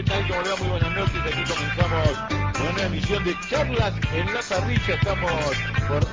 ¿Qué tal? ¿Cómo le va? Muy buenas noches. Aquí comenzamos con una emisión de Charlas en la Parrilla. Estamos por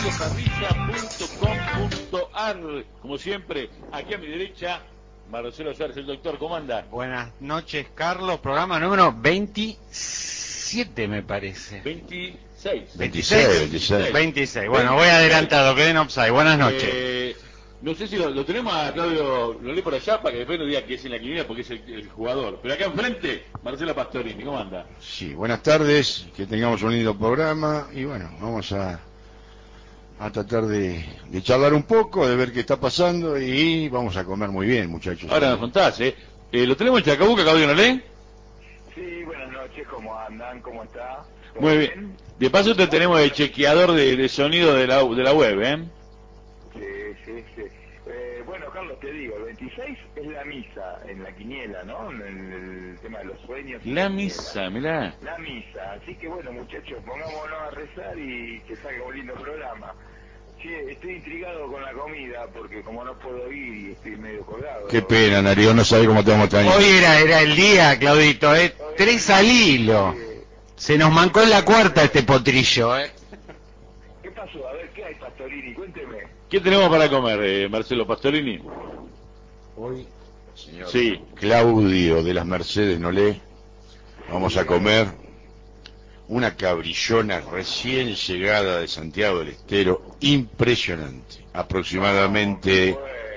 radioparrilla.com.ar. Como siempre, aquí a mi derecha, Marcelo Suárez, el doctor. ¿Cómo anda? Buenas noches, Carlos. Programa número 27, me parece. 26. 26. Bueno, voy adelantado, quedé en offside. Buenas noches. No sé si lo tenemos a Claudio, lo leí por allá para que después no diga que es en la quiniela porque es el jugador. Pero acá enfrente, Marcelo Pastorini, ¿cómo anda? Sí, buenas tardes, que tengamos un lindo programa y bueno, vamos a tratar de charlar un poco, de ver qué está pasando y vamos a comer muy bien, muchachos. Ahora nos contás, ¿lo tenemos en Chacabuca, Claudio Nolé? Sí, buenas noches, ¿cómo andan? ¿Cómo está? Muy bien. De paso te tenemos el chequeador de sonido de la web, ¿eh? Sí. Bueno, Carlos, te digo, el 26 es la misa en la quiniela, ¿no? En el tema de los sueños. La misa, mirá. La misa, así que bueno, muchachos, pongámonos a rezar y que salga un lindo programa. Che, estoy intrigado con la comida porque como no puedo ir y estoy medio colgado. Qué pena, Darío, no sabe cómo te vamos a extrañar. Hoy era el día, Claudito, 3 al hilo. Se nos mancó en la cuarta este potrillo, ¿Qué pasó? A ver, ¿qué hay, Pastorini? Cuénteme. ¿Qué tenemos para comer, Marcelo Pastorini? Hoy, señor Sí. Claudio de las Mercedes Nolé, vamos a comer una cabrillona recién llegada de Santiago del Estero, impresionante, aproximadamente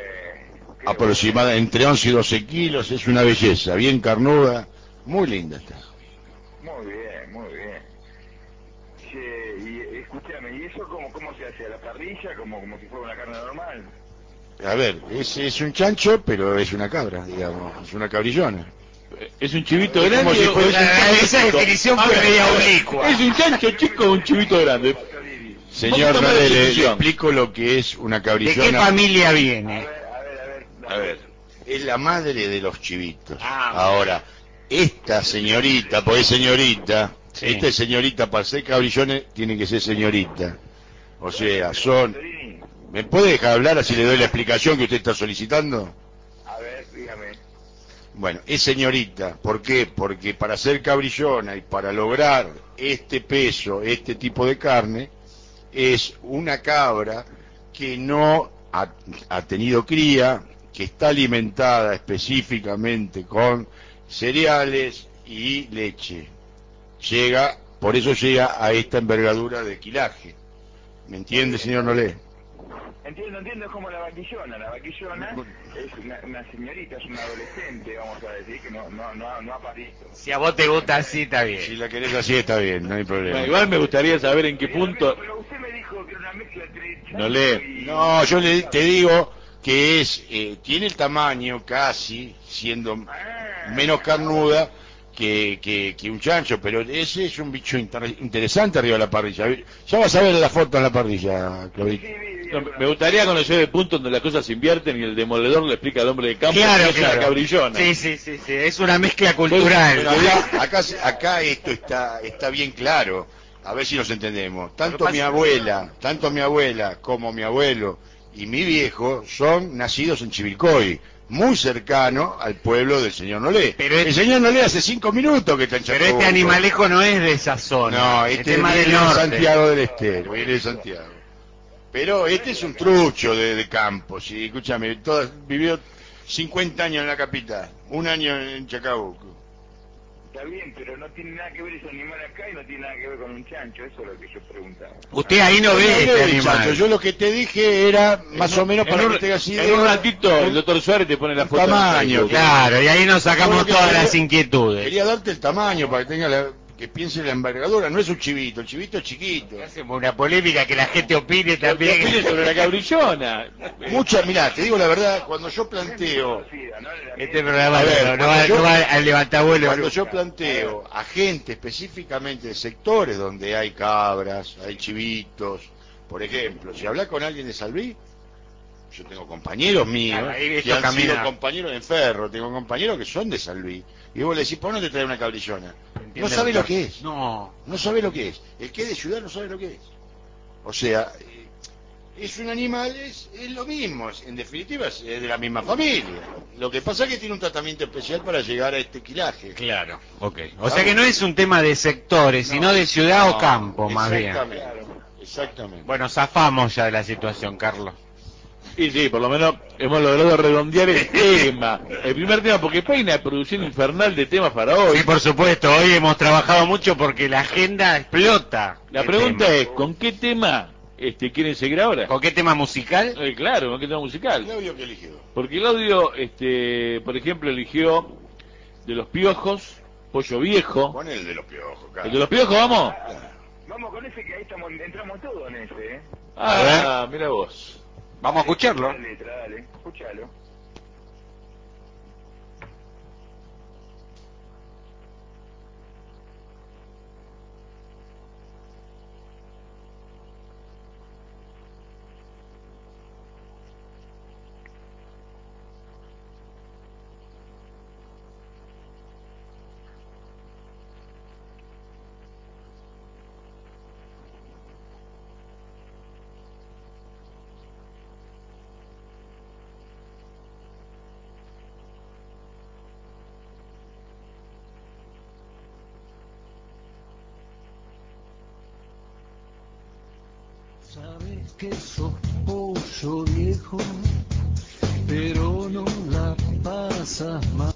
entre 11 y 12 kilos, es una belleza, bien carnuda, muy linda está. Muy bien. Che, y escúchame, ¿y eso cómo se hace? ¿A la parrilla? ¿Como si fuera una carne normal? A ver, es un chancho, pero es una cabra, digamos, es una cabrillona. ¿Es un chivito grande? Como si o fuera- es un chancho esa chico? definición fue media oblicua. ¿Es un chancho chico o un chivito grande? Señor, Vamos a no tomar le decisión. explico lo que es una ¿De cabrillona. qué familia viene? A ver, es la madre de los chivitos. Ah, Ahora, esta señorita, porque es señorita, Sí. esta señorita para ser cabrillones tiene que ser señorita. O sea, son... ¿Me puede dejar hablar así le doy la explicación que usted está solicitando? A ver, dígame. Bueno, es señorita. ¿Por qué? Porque para ser cabrillona y para lograr este peso, este tipo de carne, es una cabra que no ha tenido cría, que está alimentada específicamente con cereales y leche. Por eso llega a esta envergadura de quilaje. ¿Me entiende, señor Nolé? Entiendo, es como la vaquillona. La vaquillona es una señorita, es una adolescente, vamos a decir, que no ha parido. Si a vos te gusta así, está Si bien. la querés así está bien, no hay problema. Bueno, igual me gustaría saber en qué punto... Pero usted me dijo que era una mezcla entre chancho Nolé. y... No, yo te digo que tiene el tamaño casi, siendo menos carnuda que un chancho, pero ese es un bicho interesante arriba de la parrilla. Ya vas a ver la foto en la parrilla, Claudito. No, me gustaría conocer el punto donde las cosas se invierten y el demoledor le explica al hombre de campo Claro, que es una cabrillona. Sí, es una mezcla cultural. Pero acá esto está bien claro. A ver si nos entendemos. Tanto mi abuela como mi abuelo y mi viejo son nacidos en Chivilcoy, muy cercano al pueblo del señor Nolé. Pero el señor Nolé hace 5 minutos que está en Pero Chacabuco. este animalejo no es de esa zona. No, este es viene más del de norte. Santiago del Estero, viene de Santiago. Pero este es un trucho de campo, sí, escúchame, vivió 50 años en la capital, un año en Chacabuco. Está bien, pero no tiene nada que ver ese animal acá y no tiene nada que ver con un chancho, eso es lo que yo preguntaba. Usted ahí no ve este de animal. chancho, yo lo que te dije era más o menos para que tengas idea. En un ratito el doctor Suárez te pone la foto. Tamaño, Claro, y ahí nos sacamos Yo lo que todas quería- las inquietudes. Quería darte el tamaño para que que piense en la envergadura, no es un chivito, el chivito es chiquito. Hacemos una polémica que la gente opine ¿Qué también. opines sobre la cabrillona? Mirá, te digo la verdad, cuando yo planteo, Este programa A ver, no cuando va al levantavuelo. cuando yo planteo a gente específicamente de sectores donde hay cabras, hay chivitos, por ejemplo, si hablas con alguien de Salví, yo tengo compañeros míos Claro, ahí que esto han camina. sido compañeros en Ferro, tengo compañeros que son de Salví, y vos le decís, ¿por qué no te trae una cabrillona? No sabe lo que es, No. no sabe lo que es, el que es de ciudad no sabe lo que es. O sea, es un animal, es lo mismo, en definitiva es de la misma familia. Lo que pasa es que tiene un tratamiento especial para llegar a este quilaje. Claro, ok. O sea que no es un tema de sectores, sino de ciudad o campo, más bien. Exactamente. Bueno, zafamos ya de la situación, Carlos. Y sí, por lo menos hemos logrado redondear el tema. El primer tema, porque hay una producción infernal de temas para hoy. Sí, por supuesto, hoy hemos trabajado mucho porque la agenda explota. La pregunta es, ¿con qué tema quieren seguir ahora? ¿Con qué tema musical? Claro, ¿con qué tema musical? Claudio, ¿qué eligió? Porque Claudio, por ejemplo, eligió de Los Piojos, Pollo Viejo. Pon el de Los Piojos, claro. ¿El de Los Piojos, vamos? Vamos con ese que ahí entramos todos en ese, ¿eh? Ah, mira vos. Vamos a escucharlo. La letra, dale, escúchalo. Sabes que sos pollo viejo, pero no la pasas mal.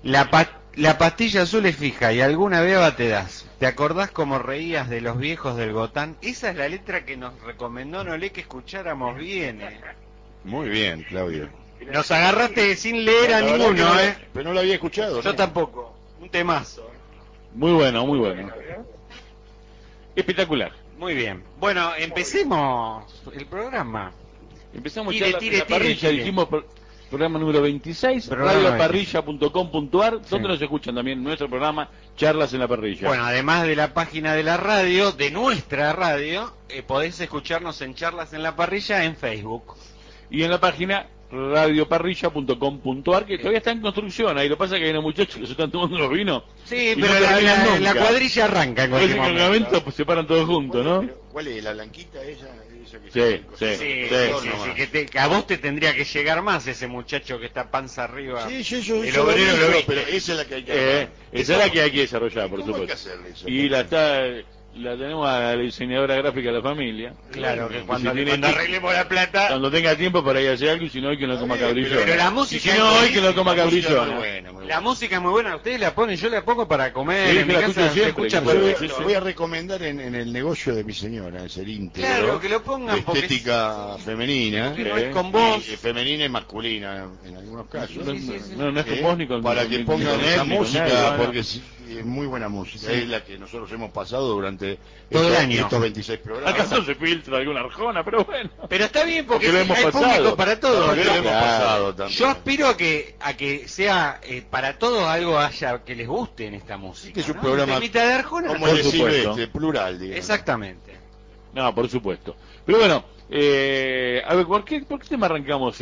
La pastilla azul es fija y alguna beba te das. ¿Te acordás cómo reías de los viejos del Gotán? Esa es la letra que nos recomendó Nolé que escucháramos bien. Muy bien, Claudio. Nos agarraste sin leer a La verdad ninguno, que no, pero no lo había escuchado. Yo ¿no? tampoco. Un temazo. Muy bueno, muy bueno. Espectacular. Muy bien. Bueno, empecemos el programa. Empezamos Tire, ya tire, la tire, parrilla, tire. dijimos programa número 26, Programa radioparrilla.com.ar, donde Sí. nos escuchan también nuestro programa Charlas en la Parrilla. Bueno, además de la página de la radio, de nuestra radio, podés escucharnos en Charlas en la Parrilla en Facebook. Y en la página radioparrilla.com.ar, que todavía está en construcción. Ahí lo que pasa es que hay unos muchachos que se están tomando los vinos. Sí, y pero no terminan la nunca. cuadrilla arranca en Después cualquier del momento. cargamento pues, se paran todos juntos, ¿no? ¿Cuál es? ¿La blanquita esa que Sí, se- sí. Sí, que a vos te tendría que llegar más ese muchacho que está panza arriba. Sí, yo El obrero lo vi. pero esa es la que hay que Esa es la que hay que desarrollar, por ¿Cómo hay que supuesto. hacerle eso? Y la tenemos a la diseñadora gráfica de la familia. Claro, que Si cuando tiene- arreglemos la plata... Cuando tenga tiempo para ir a hacer algo, y si no, hoy que no coma cabrillona. Pero la Y música si no, es hoy que no coma La música cabrillona. muy buena, muy La buena. música es muy buena, ustedes la ponen, yo la pongo para comer, Sí, en que mi la casa escucho se siempre, escucha que Yo puede- perfecto. voy a recomendar en el negocio de mi señora, es el íntegro. Claro, que lo pongan de porque estética femenina. que no es con vos. Femenina y masculina en algunos casos. No, Sí, sí, sí. no es con vos ni con para ni- que ni pongan con esa él, ni con música, nadie, ¿no? porque sí, es muy buena música. Es la que nosotros hemos pasado durante Todo el año. estos 26 programas. ¿Acaso se filtra alguna arjona? Pero bueno. Pero está bien porque Porque lo hemos hay pasado. público para todo. Porque lo Yo- hemos pasado también. Yo aspiro a que sea para todos algo haya que les guste en esta música. que es un ¿no? programa Temita de Arjona. como Por el de supuesto. Silvestre, plural, digamos. Exactamente. No, por supuesto. Pero bueno, a ver, ¿por qué tema arrancamos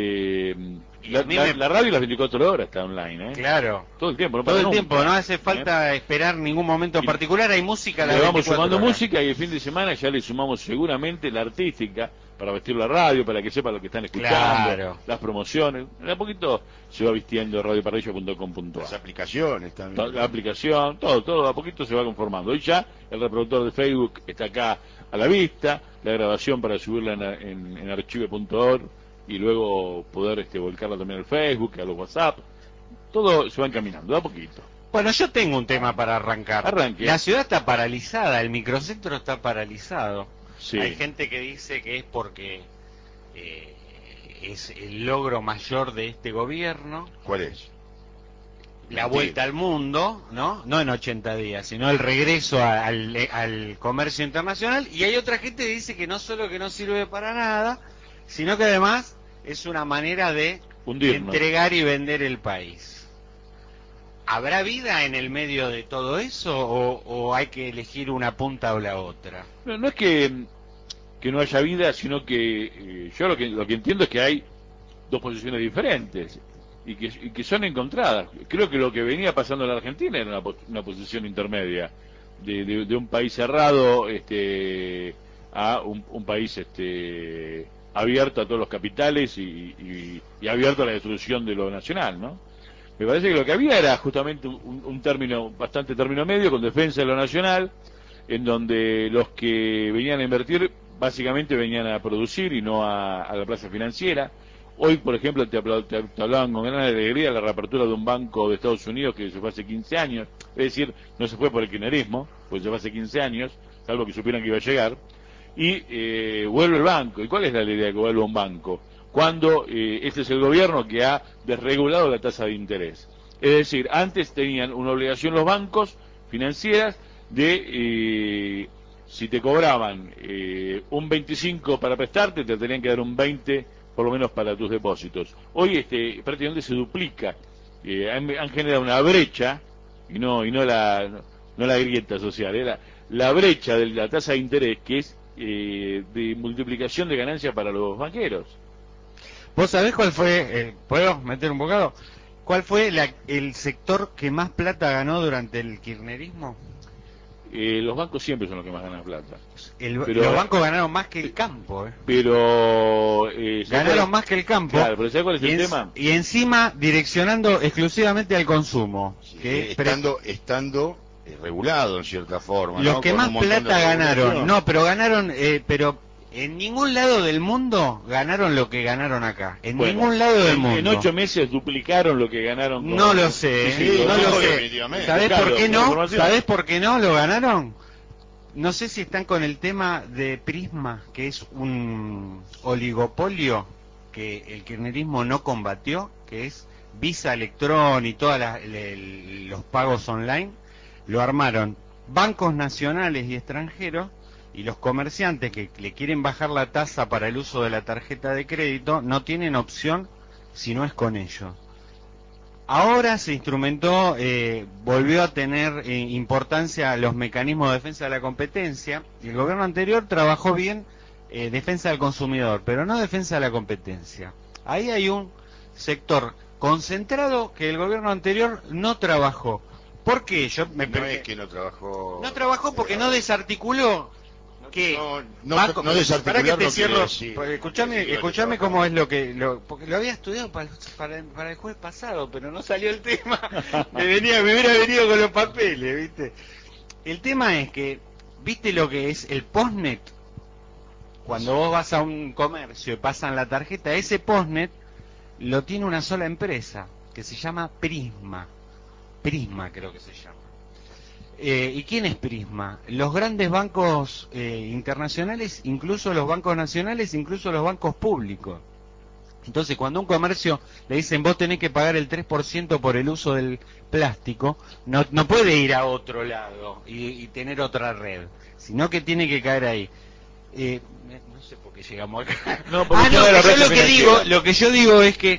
Y a mí me- la radio las 24 horas está online, ¿eh? Claro. Todo el tiempo, no Todo para el nunca. tiempo, no hace falta esperar ningún momento en Y- particular, hay música a las Le vamos 24 sumando horas. música y el fin de semana ya le sumamos seguramente la artística para vestir la radio, para que sepa lo que están escuchando, Claro. las promociones. De a poquito se va vistiendo Las radioparrilla.com.ar. aplicaciones también. La aplicación, todo a poquito se va conformando. Hoy ya el reproductor de Facebook está acá a la vista, la grabación para subirla en archive.org y luego poder volcarla también al Facebook, a los WhatsApp. Todo se va encaminando, de a poquito. Bueno, yo tengo un tema para arrancar. Arranque. La ciudad está paralizada, el microcentro está paralizado. Sí. Hay gente que dice que es porque es el logro mayor de este gobierno, ¿Cuál es? la Mentira. vuelta al mundo, ¿no? No en 80 días, sino el regreso al comercio internacional. Y hay otra gente que dice que no solo que no sirve para nada, sino que además es una manera de Hundirnos. entregar y vender el país. ¿Habrá vida en el medio de todo eso o hay que elegir una punta o la otra? No es que no haya vida, sino que yo lo que entiendo es que hay dos posiciones diferentes y que son encontradas. Creo que lo que venía pasando en la Argentina era una posición intermedia de un país cerrado a un país abierto a todos los capitales y abierto a la destrucción de lo nacional, ¿no? Me parece que lo que había era justamente un término, bastante término medio, con defensa de lo nacional, en donde los que venían a invertir básicamente venían a producir y no a la plaza financiera. Hoy, por ejemplo, te hablaban con gran alegría de la reapertura de un banco de Estados Unidos que se fue hace 15 años, es decir, no se fue por el kirchnerismo, pues se fue hace 15 años, salvo que supieran que iba a llegar, y vuelve el banco. ¿Y cuál es la idea de que vuelva un banco? Cuando este es el gobierno que ha desregulado la tasa de interés. Es decir, antes tenían una obligación los bancos financieras de, si te cobraban un 25 para prestarte, te tenían que dar un 20 por lo menos para tus depósitos. Hoy prácticamente se duplica, han generado una brecha, y no la grieta social, la brecha de la tasa de interés, que es de multiplicación de ganancias para los banqueros. ¿Vos sabés cuál fue, puedo meter un bocado? ¿Cuál fue el sector que más plata ganó durante el kirchnerismo? Los bancos siempre son los que más ganan plata. Pero- Los bancos ganaron más que el campo, Pero... Ganaron más que el campo. Claro, pero ¿sabes cuál es el y, tema? y encima direccionando exclusivamente al consumo. que Estando regulado en cierta forma. los ¿no? que Con más un montón de plata ganaron, regulación. no, pero ganaron, pero En ningún lado del mundo ganaron lo que ganaron acá. En Bueno, ningún lado del mundo. En 8 meses duplicaron lo que ganaron. Con... No lo sé, Sí, no lo sé. definitivamente. ¿Sabés Buscalo, por qué la no? información. ¿Sabés por qué no lo ganaron? No sé si están con el tema de Prisma, que es un oligopolio que el kirchnerismo no combatió, que es Visa Electrón y todos los pagos online. Lo armaron bancos nacionales y extranjeros, y los comerciantes que le quieren bajar la tasa para el uso de la tarjeta de crédito no tienen opción si no es con ellos. Ahora se instrumentó, volvió a tener importancia los mecanismos de defensa de la competencia, y el gobierno anterior trabajó bien defensa del consumidor, pero no defensa de la competencia. Ahí hay un sector concentrado que el gobierno anterior no trabajó. ¿Por qué? No es que no trabajó. No trabajó porque no desarticuló. ¿Qué? No desarticular para que te no quiere cierro. decir. Escuchame cómo es lo que porque lo había estudiado para el jueves pasado, pero no salió el tema. me hubiera venido con los papeles, ¿viste? El tema es que, ¿viste lo que es el postnet? Cuando vos vas a un comercio y pasan la tarjeta, ese postnet lo tiene una sola empresa, que se llama Prisma. Prisma creo que se llama. ¿Y quién es Prisma? Los grandes bancos internacionales, incluso los bancos nacionales, incluso los bancos públicos. Entonces, cuando a un comercio le dicen vos tenés que pagar el 3% por el uso del plástico, no puede ir a otro lado y tener otra red, sino que tiene que caer ahí. No sé por qué llegamos acá. No, Lo que yo digo es que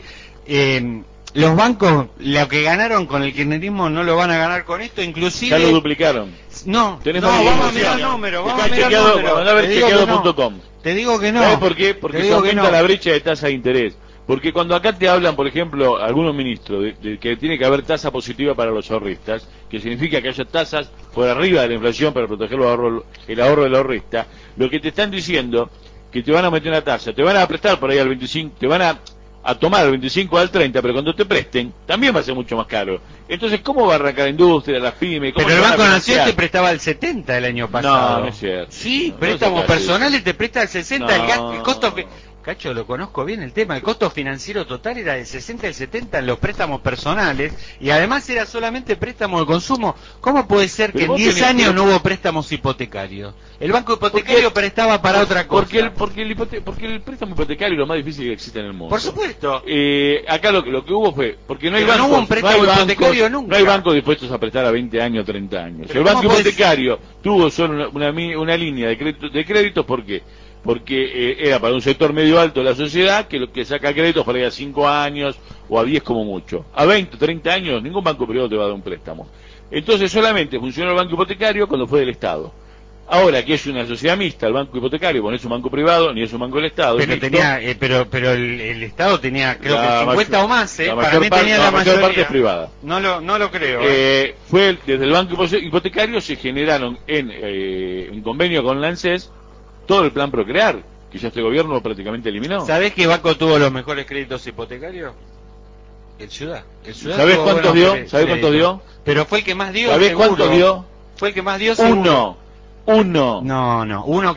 los bancos, lo que ganaron con el kirchnerismo no lo van a ganar con esto, inclusive... Ya lo duplicaron. No, Tenemos vamos a mirar números, Andá a ver chequeado.com. Te digo que no. ¿Sabes por qué? Porque se aumenta la brecha de tasa de interés. Porque cuando acá te hablan, por ejemplo, algunos ministros, de que tiene que haber tasa positiva para los ahorristas, que significa que haya tasas por arriba de la inflación para proteger el ahorro del ahorrista, lo que te están diciendo, que te van a meter una tasa, te van a prestar por ahí al 25, te van a tomar al 25 o al 30, pero cuando te presten, también va a ser mucho más caro. Entonces, ¿cómo va a arrancar la industria, las pymes? Pero el Banco Nacional te prestaba el 70 el año pasado. No es cierto. Sí, no, préstamos no personales te presta el 60, no, el costo... Cacho, lo conozco bien el tema, el costo financiero total era del 60 al 70 en los préstamos personales, y además era solamente préstamo de consumo. ¿Cómo puede ser que en 10 años no hubo préstamos hipotecarios? El banco hipotecario prestaba para otra cosa. Porque el préstamo hipotecario es lo más difícil que existe en el mundo. Por supuesto. Acá lo que hubo fue, porque no hay Pero bancos, no hubo un préstamo hipotecario nunca. No hay bancos dispuestos a prestar a 20 años o 30 años. Pero El banco ¿cómo hipotecario tuvo solo una línea de créditos, ¿por qué? Porque era para un sector medio alto de la sociedad que saca créditos para ir a 5 años o a 10 como mucho. A 20, 30 años ningún banco privado te va a dar un préstamo. Entonces solamente funcionó el banco hipotecario cuando fue del Estado. Ahora que es una sociedad mixta, el banco hipotecario, no es un banco privado ni es un banco del Estado. Pero tenía, pero el Estado tenía, creo que 50 o más, la para mí tenía la mayor mayoría. parte es privada. No lo creo. Fue desde el banco hipotecario se generaron en convenio con la ANSES todo el plan Procrear, que ya este gobierno prácticamente eliminó. ¿Sabés qué banco tuvo los mejores créditos hipotecarios? El Ciudad. ¿Sabés cuántos dio? ¿Sabés cuántos dio? Pero fue el que más dio. ¿Sabés cuántos dio? Fue el que más dio. Uno. No, un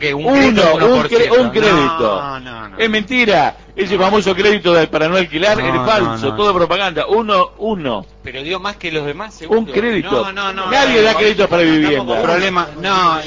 crédito. No. Es mentira. Ese famoso crédito para no alquilar es falso, todo propaganda. Uno. Pero dio más que los demás, seguro. Un crédito. No. Nadie da créditos para vivienda. Problema. No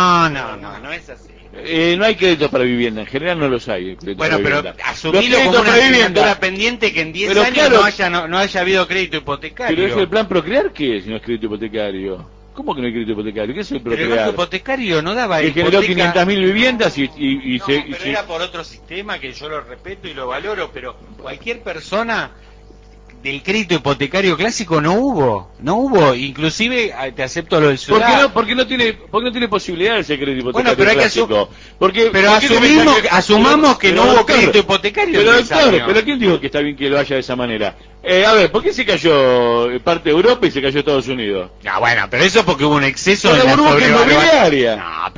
es así. No hay créditos para vivienda, en general no los hay. Bueno, pero asumilo como una asignatura pendiente que en 10 años claro, no haya habido crédito hipotecario. Pero es el plan Procrear, ¿qué es si no es crédito hipotecario? ¿Cómo que no hay crédito hipotecario? ¿Qué es el Procrear? Pero el banco hipotecario no daba que generó 500.000 viviendas pero era por otro sistema que yo lo respeto y lo valoro, pero cualquier persona del crédito hipotecario clásico no hubo, inclusive te acepto lo del Ciudad. ¿Por qué no tiene posibilidad ese crédito hipotecario? Bueno, pero hay clásico? Pero asumamos que no hubo crédito hipotecario. Pero doctor, ¿pero quién dijo que está bien que lo haya de esa manera? A ver, ¿por qué se cayó parte de Europa y se cayó Estados Unidos? No, bueno, pero eso porque hubo un exceso de la burbuja inmobiliaria. No,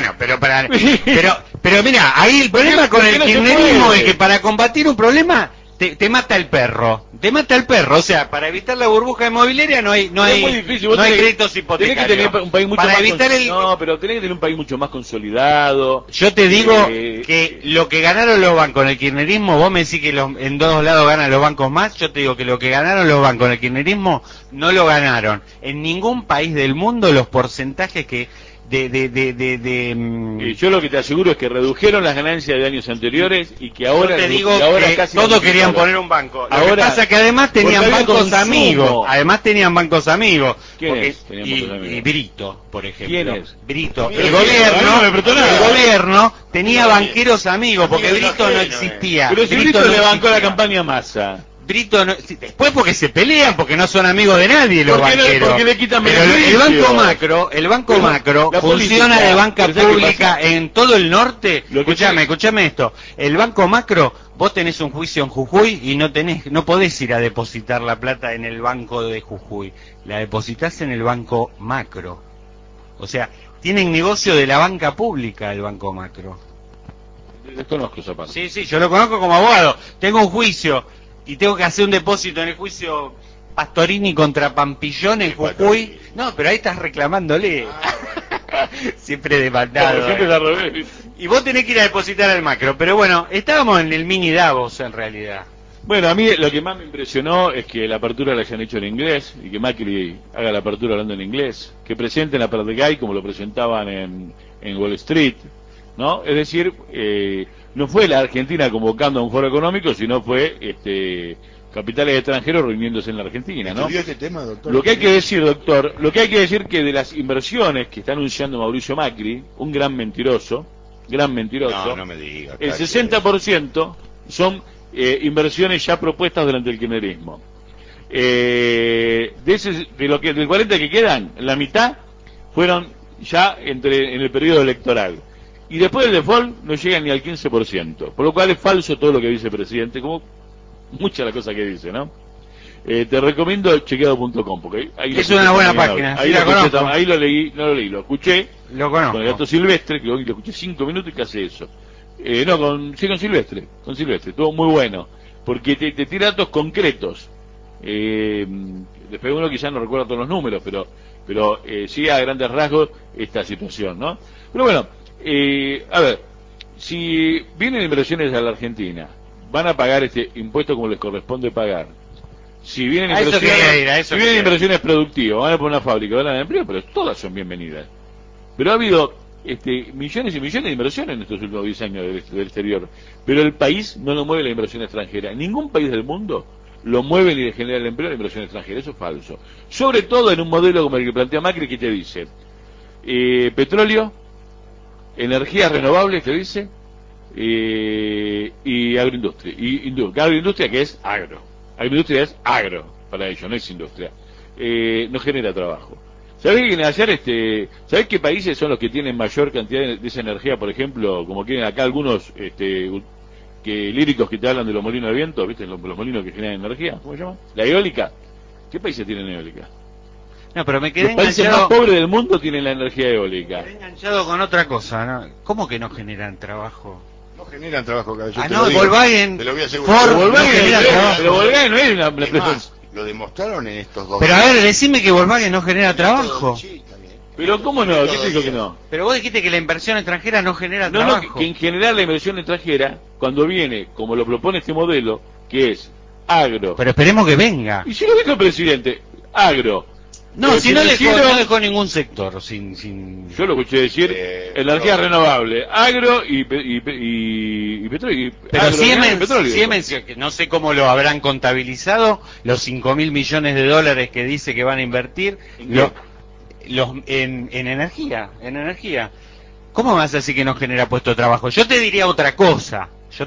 pero mira, ahí el problema con el kirchnerismo es que para combatir un problema te mata el perro. Te mata el perro. O sea, para evitar la burbuja inmobiliaria no hay muy difícil. Vos créditos Tenés hipotecarios. que tener un país mucho para más evitar No, pero tenés que tener un país mucho más consolidado. Yo te digo que lo que ganaron los bancos en el kirchnerismo, vos me decís que en dos lados ganan los bancos más, yo te digo que lo que ganaron los bancos en el kirchnerismo no lo ganaron en ningún país del mundo los porcentajes que yo lo que te aseguro es que redujeron las ganancias de años anteriores y que ahora, yo te digo y ahora que casi todos querían poner un banco. Lo ahora, que pasa que además tenían bancos consumo. amigos. Además tenían bancos amigos. ¿Quiénes tenían bancos amigos? Y Brito, por ejemplo. ¿Quién es? Brito. ¿Quién El es? gobierno, No me prestó nada. el gobierno tenía banqueros amigos, porque Amigo Brito ajeno, no existía. Pero si Brito Brito no le bancó la existía. campaña Massa. Brito no, después porque se pelean, porque no son amigos de nadie los Porque banqueros. porque le quitan Pero el beneficios. banco Pero macro la funciona política, de banca ¿pero sabes qué pública pasa? en todo el norte. Lo que Escuchame esto. El banco macro, vos tenés un juicio en Jujuy y no podés ir a depositar la plata en el banco de Jujuy. La depositas en el banco macro. O sea, tienen negocio de la banca pública el banco macro. Desconozco esa parte. Sí, yo lo conozco como abogado. Tengo un juicio y tengo que hacer un depósito en el juicio Pastorini contra Pampillón en Jujuy. No, pero ahí estás reclamándole. Siempre demandado. No, siempre es al revés. Y vos tenés que ir a depositar al macro. Pero bueno, estábamos en el mini Davos en realidad. Bueno, a mí lo que más me impresionó es que la apertura la hayan hecho en inglés y que Macri haga la apertura hablando en inglés, que presenten a Perdegay como lo presentaban en Wall Street, ¿no? Es decir, no fue la Argentina convocando a un foro económico, sino fue capitales extranjeros reuniéndose en la Argentina, ¿no? ¿Estudió este tema, doctor? Lo que hay que decir, doctor, lo que hay que decir que de las inversiones que está anunciando Mauricio Macri, un gran mentiroso, No me diga. el 60% son inversiones ya propuestas durante el kirchnerismo. Del 40 que quedan, la mitad fueron ya en el periodo electoral. Y después del default no llegan ni al 15%, por lo cual es falso todo lo que dice el presidente, como mucha la cosa que dice, ¿no? Te recomiendo chequeado.com, porque ahí Es una buena página, ahí, sí, la conozco. ahí lo leí, no lo leí, lo escuché Lo con el conozco. gato Silvestre, que hoy lo escuché 5 minutos y que hace eso. Con Silvestre, estuvo muy bueno, porque te tira datos concretos. Después uno quizás no recuerda todos los números, pero sí a grandes rasgos esta situación, ¿no? Pero bueno, a ver, si vienen inversiones a la Argentina, van a pagar este impuesto como les corresponde pagar. Si vienen A eso inversiones, quería ir, a eso si vienen quería ir. inversiones productivas, van a poner una fábrica, van a dar empleo, pero todas son bienvenidas. Pero ha habido millones y millones de inversiones en estos últimos 10 años del exterior, pero el país no lo mueve la inversión extranjera. Ningún país del mundo lo mueve ni le genera el empleo la inversión extranjera. Eso es falso. Sobre todo en un modelo como el que plantea Macri, que te dice petróleo, energías renovables, te dice, y agroindustria. Agroindustria que es agro. Agroindustria es agro para ellos, no es industria. No genera trabajo. ¿Sabés qué quieren hacer? ¿Sabés qué países son los que tienen mayor cantidad de esa energía, por ejemplo, como quieren acá algunos líricos que te hablan de los molinos de viento, ¿viste? Los molinos que generan energía, ¿cómo se llama? La eólica. ¿Qué países tienen eólica? No, pero me quedé Los países enganchado. más pobres del mundo tienen la energía eólica. Me quedé enganchado con otra cosa, ¿no? ¿Cómo que no generan trabajo? No generan trabajo, caballero. Ah, te no, lo digo. Volkswagen, Te lo voy a asegurar. Ford, Pero Volkswagen, no genera trabajo. pero Volkswagen no es una Es más, lo demostraron en estos dos Pero a años. ver, decime que Volkswagen no genera trabajo. Sí, también. Pero ¿cómo no? ¿Qué te dijo que no? Pero vos dijiste que la inversión extranjera no genera No, trabajo. que en general la inversión extranjera, cuando viene, como lo propone este modelo, que es agro. Pero esperemos que venga. Y si lo dijo el presidente, agro. No, Pero si no hicieron- no dejó ningún sector sin... Yo lo escuché decir, energía renovable, agro y petróleo. Pero agro, Siemens, petróleo. que no sé cómo lo habrán contabilizado, los 5.000 millones de dólares que dice que van a invertir ¿En qué? en energía. ¿Cómo vas a decir que no genera puesto de trabajo? Yo te diría otra cosa,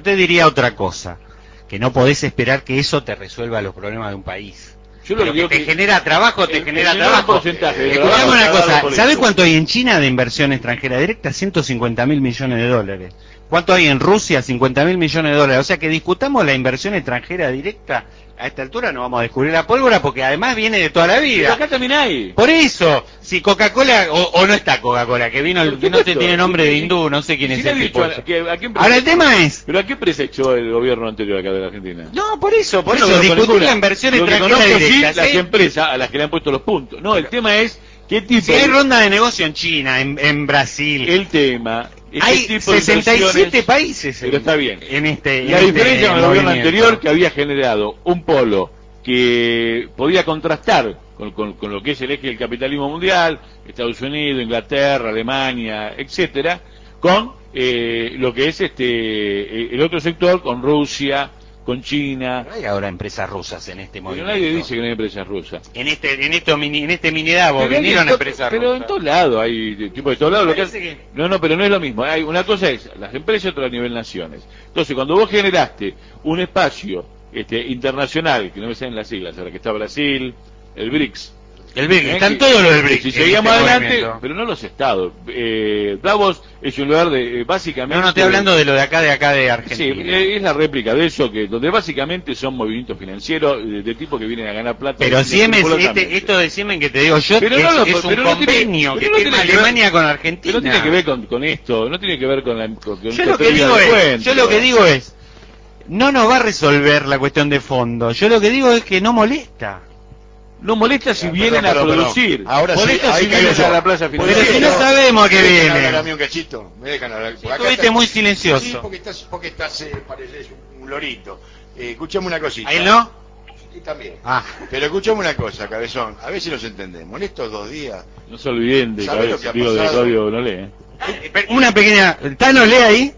que no podés esperar que eso te resuelva los problemas de un país. Yo lo Pero que digo que te que genera trabajo, te el genera menor trabajo. porcentaje de Escuchame trabajo una está dado cosa, por ¿sabés eso. cuánto hay en China de inversión extranjera directa? 150.000 millones de dólares. ¿Cuánto hay en Rusia? 50.000 millones de dólares. O sea que discutamos la inversión extranjera directa, a esta altura no vamos a descubrir la pólvora porque además viene de toda la Pero vida. acá también hay. Por eso, si Coca-Cola, o no está Coca-Cola, que vino, Por que no te supuesto. tiene nombre de hindú, no sé quién ¿Y es quién el ha tipo. dicho a qué empresa- Ahora el tema es, ¿Pero a qué empresa echó el gobierno anterior acá de la Argentina? no, por eso, Yo no conozco discutir ninguna. la inversión Lo que extranjera conozco sí directa. las ¿Sí? empresas a las que le han puesto los puntos. No, el tema es qué tipo Si hay ronda de negocio en China, en Brasil, el tema es qué hay tipo de 67 inversiones- países Pero está bien. en este La en diferencia este con el gobierno movimiento. anterior que había generado un polo que podía contrastar con lo que es el eje del capitalismo mundial, Estados Unidos, Inglaterra, Alemania, etcétera, con lo que es el otro sector, con Rusia, con China. No hay ahora empresas rusas en este Pero movimiento. nadie dice que no hay empresas rusas. En este minidavo Pero vinieron en empresas pero rusas. en todos lados hay tipo de todos lados. Lo que Parece que- No, pero no es lo mismo. Hay una cosa es las empresas y otra a nivel naciones. Entonces, cuando vos generaste un espacio internacional, que no me salen las siglas, ahora que está Brasil, el BRICS. El BRICS, están Que- todos los del BRICS. Si en seguimos este adelante, movimiento. pero no los estados. Davos es un lugar de básicamente. No, estoy hablando de lo de acá de Sí, Argentina. es la réplica de eso, que donde básicamente son movimientos financieros de tipo que vienen a ganar plata. Pero Siemens, inescrupulosamente. esto de Siemens que te digo yo, Pero es, no lo- es un pero no tiene- convenio pero que no firma tiene que ver- Alemania con Argentina. Pero no tiene que ver con esto, no tiene que ver con Yo lo que digo es, no nos va a resolver la cuestión de fondo. Yo lo que digo es que no molesta. No molesta si Perdón, vienen a perdón. producir. Ahora sí, molesta ahí si caigo vienen yo. a la plaza Pero financiera. si no sabemos a qué ¿Me dejan viene? hablar a mí un cachito? ¿Me dejan hablar? Acá Estuviste muy silencioso. Sí, porque estás pareces un lorito. Escuchame una cosita. ¿A él no? Y también. Ah. Pero escuchame una cosa, cabezón. A ver si nos entendemos. En estos 2 días, No se olviden de ¿Sabe lo que ha digo, de pasado? Claudio Nolé. Una pequeña... ¿Tano lee ahí?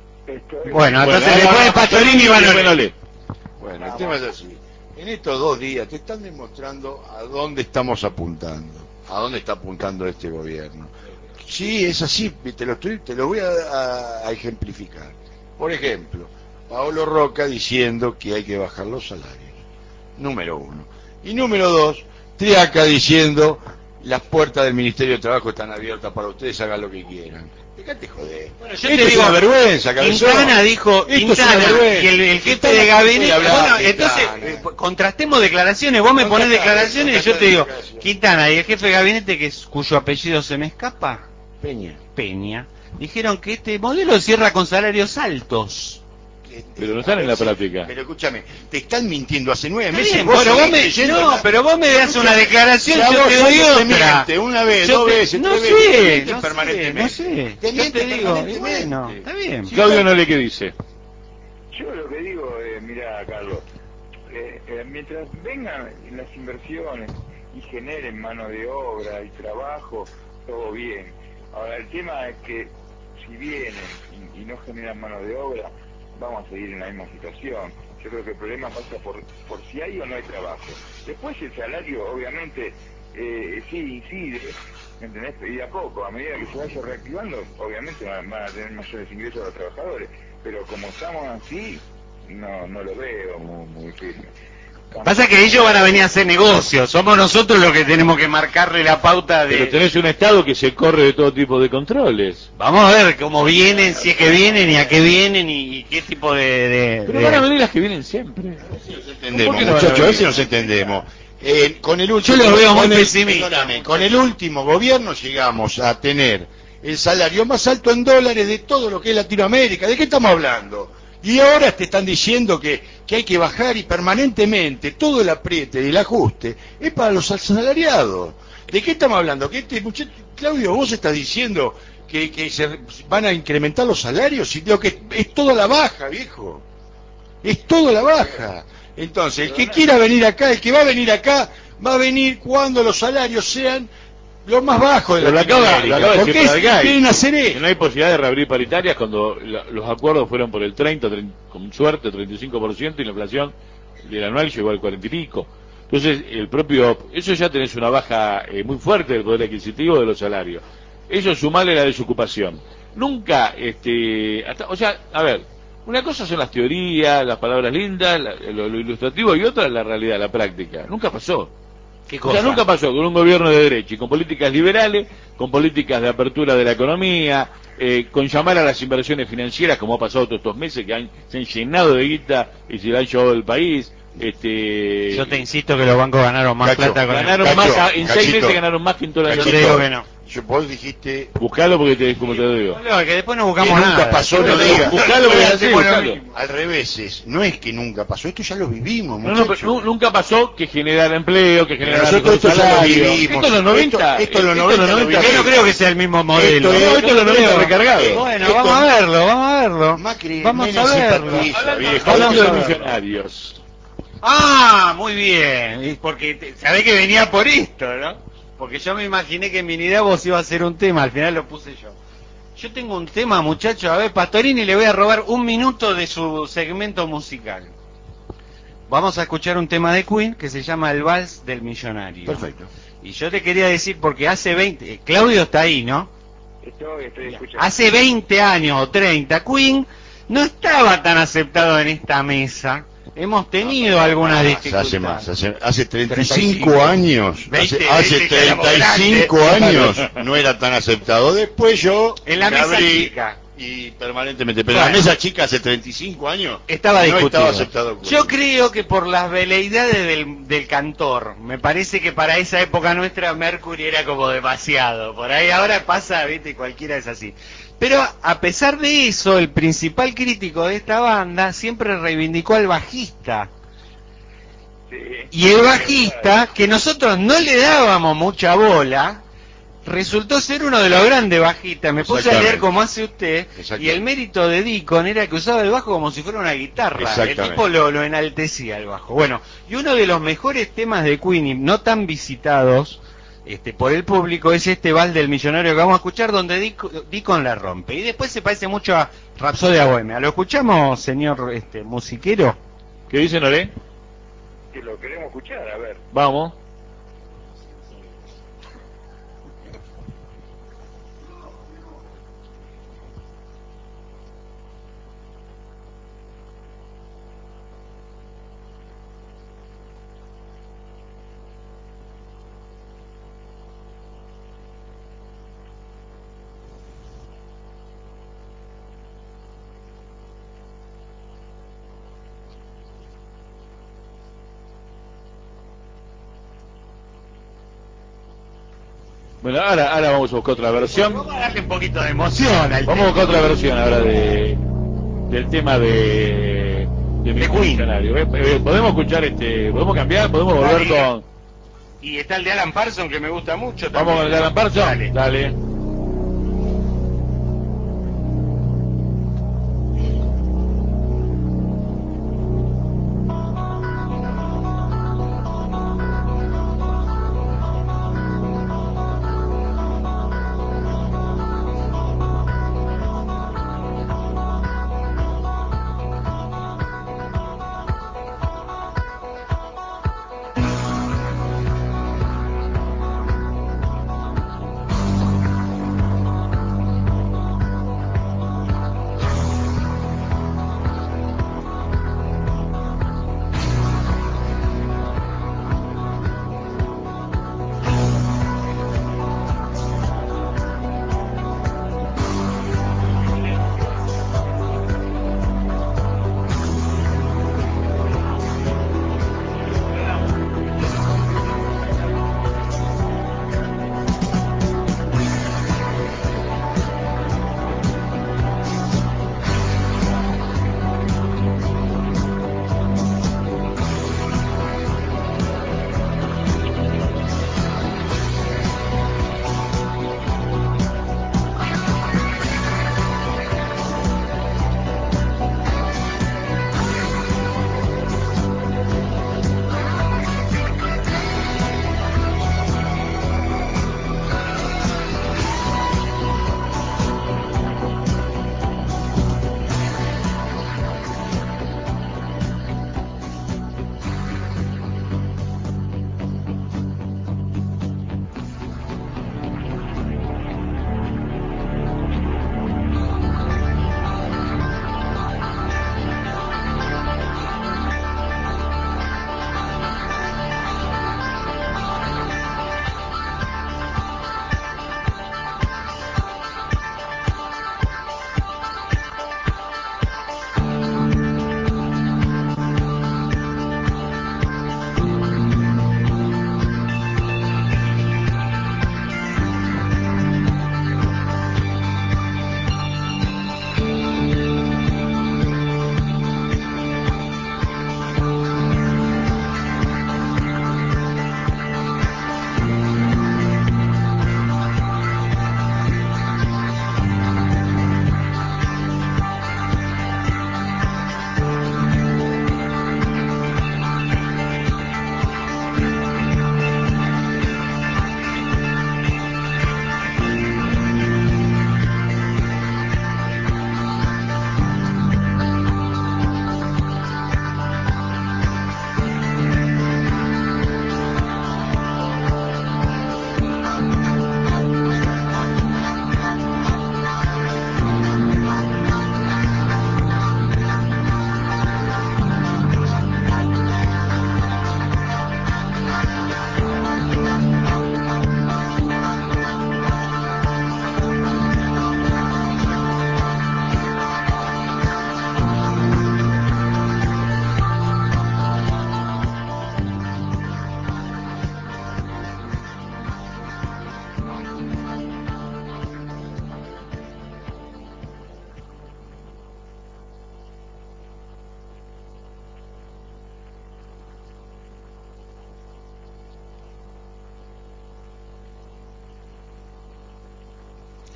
Bueno, entonces después de Pastorini van a Nolé. bueno, el tema es así. En estos 2 días te están demostrando a dónde estamos apuntando. A dónde está apuntando este gobierno. Sí, es así. Te lo voy a ejemplificar. Por ejemplo, Paolo Roca diciendo que hay que bajar los salarios. Número 1. Y número 2, Triaca diciendo las puertas del Ministerio de Trabajo están abiertas para ustedes, hagan lo que quieran. Fíjate, joder. Bueno, Esto es una vergüenza, cabezón. Quintana dijo, Esto es una Quintana, vergüenza. y el jefe Quintana de gabinete, quiere hablar, bueno, Quintana. entonces, contrastemos declaraciones, vos me ponés declaraciones y yo te digo, declaraciones. Quintana y el jefe de gabinete, cuyo apellido se me escapa, Peña. Peña, dijeron que este modelo cierra con salarios altos. Pero no están en la práctica. Pero escúchame, te están mintiendo hace 9 Está meses. bien, vos bueno, vos seguís me, creyendo no, en la- pero vos me das una declaración, Ya yo vos te doy te otra. miente una vez, Yo 2 te- veces, no 3 sé, veces, te mienten no sé, permanentemente. no sé. Te Yo mienten te digo, y permanentemente. bueno, está bien. Claudio Nolé, ¿qué dice? Yo lo que digo, mira, Carlos, mientras vengan las inversiones y generen mano de obra y trabajo, todo bien. Ahora, el tema es que si vienen y no generan mano de obra, vamos a seguir en la misma situación. Yo creo que el problema pasa por si hay o no hay trabajo. Después el salario, obviamente, sí incide, ¿me entendés? Y de a poco, a medida que se vaya reactivando, obviamente van a tener mayores ingresos los trabajadores. Pero como estamos así, no lo veo muy firme. Pasa que ellos van a venir a hacer negocios, somos nosotros los que tenemos que marcarle la pauta Pero de... tenés un Estado que se corre de todo tipo de controles. Vamos a ver cómo vienen, si es que vienen y a qué vienen y qué tipo Pero van a venir las que vienen siempre. Entendemos, ¿Por qué no van a muchachos, a venir? veces nos entendemos. Con el último, Yo los veo muy con el- pesimistas. perdóname, con el último gobierno llegamos a tener el salario más alto en dólares de todo lo que es Latinoamérica. ¿De qué estamos hablando? Y ahora te están diciendo que hay que bajar y permanentemente todo el apriete y el ajuste es para los asalariados. ¿De qué estamos hablando? Que Claudio, vos estás diciendo que se van a incrementar los salarios y lo que es toda la baja, viejo. Es toda la baja. Entonces, el que quiera venir acá, el que va a venir acá, va a venir cuando los salarios sean los más bajos de Pero Latinoamérica. lo acaba de Porque decir Paraguay. quieren hacer Que eso. no hay posibilidad de reabrir paritarias cuando los acuerdos fueron por el 30, con suerte 35% y la inflación del anual llegó al 40 y pico. Entonces, eso ya tenés una baja muy fuerte del poder adquisitivo de los salarios. Eso sumale la desocupación. Nunca, o sea, a ver, una cosa son las teorías, las palabras lindas, lo ilustrativo, y otra la realidad, la práctica. Nunca pasó. ¿Qué O sea, nunca pasó con un gobierno de derecha y con políticas liberales, con políticas de apertura de la economía, con llamar a las inversiones financieras, como ha pasado todos estos meses, que se han llenado de guita y se la han llevado del país, Yo te insisto que los bancos ganaron más Cacho, plata con Ganaron Cacho, más, en 6 Cachito, meses ganaron más que en toda la Yo Cachito, te digo que no. Vos dijiste Buscalo porque como te lo digo. No, que después no que buscamos nunca nada. pasó, No, no no, digas. buscalo, voy a decir, Hacemos lo buscalo. mismo. Al revés, no es que nunca pasó, esto ya lo vivimos, No, no, muchachos. pero nunca pasó que generara empleo, que generara nosotros esto ya lo salario. vivimos. Esto en los 90. Esto en los 90 lo vivimos. Yo no creo que sea el mismo modelo. Esto es los 90 recargados. Bueno, Esto- vamos a verlo, vamos a verlo. Macri, Vamos Menem a verlo. simpatiza, viejo. Hablando de Vamos a verlo. millonarios. Ah, muy bien. Y porque sabés que venía por esto, ¿no? Porque yo me imaginé que en mi idea vos iba a hacer un tema, al final lo puse yo. Yo tengo un tema, muchachos. A ver, Pastorini, le voy a robar un minuto de su segmento musical. Vamos a escuchar un tema de Queen que se llama El Vals del Millonario. Perfecto. Y yo te quería decir, porque hace 20... Claudio está ahí, ¿no? Estoy escuchando. Hace 20 años o 30, Queen no estaba tan aceptado en esta mesa. Hemos tenido algunas dificultades. Hace más, hace 35 años, 20, hace 20 que éramos 35 años no era tan aceptado. Después yo En la me mesa abrí chica. y permanentemente, pero Bueno. la mesa chica hace 35 años Estaba no discutido. estaba aceptado. Yo creo que por las veleidades del cantor, me parece que para esa época nuestra Mercury era como demasiado. Por ahí ahora pasa, viste, cualquiera es así. Pero a pesar de eso, el principal crítico de esta banda siempre reivindicó al bajista. Sí. Y el bajista, que nosotros no le dábamos mucha bola, resultó ser uno de los grandes bajistas. Me puse a Exactamente. leer como hace usted, y el mérito de Deacon era que usaba el bajo como si fuera una guitarra. El Exactamente. tipo lo enaltecía el bajo. Bueno, y uno de los mejores temas de Queen, y no tan visitados por el público, es este Vals del Millonario que vamos a escuchar, donde Deacon la rompe. Y después se parece mucho a Rapsodia Bohemia. ¿Lo escuchamos, señor musiquero? ¿Qué dicen, Olé? Que lo queremos escuchar, a ver. Vamos. Bueno, ahora vamos a buscar otra versión. Vamos a darle un poquito de emoción al Vamos a buscar otra versión ahora del tema de mi De Queen. millonario. Podemos escuchar podemos cambiar, podemos volver Dale. con. Y está el de Alan Parsons, que me gusta mucho. Vamos con el de Alan Parsons. Dale.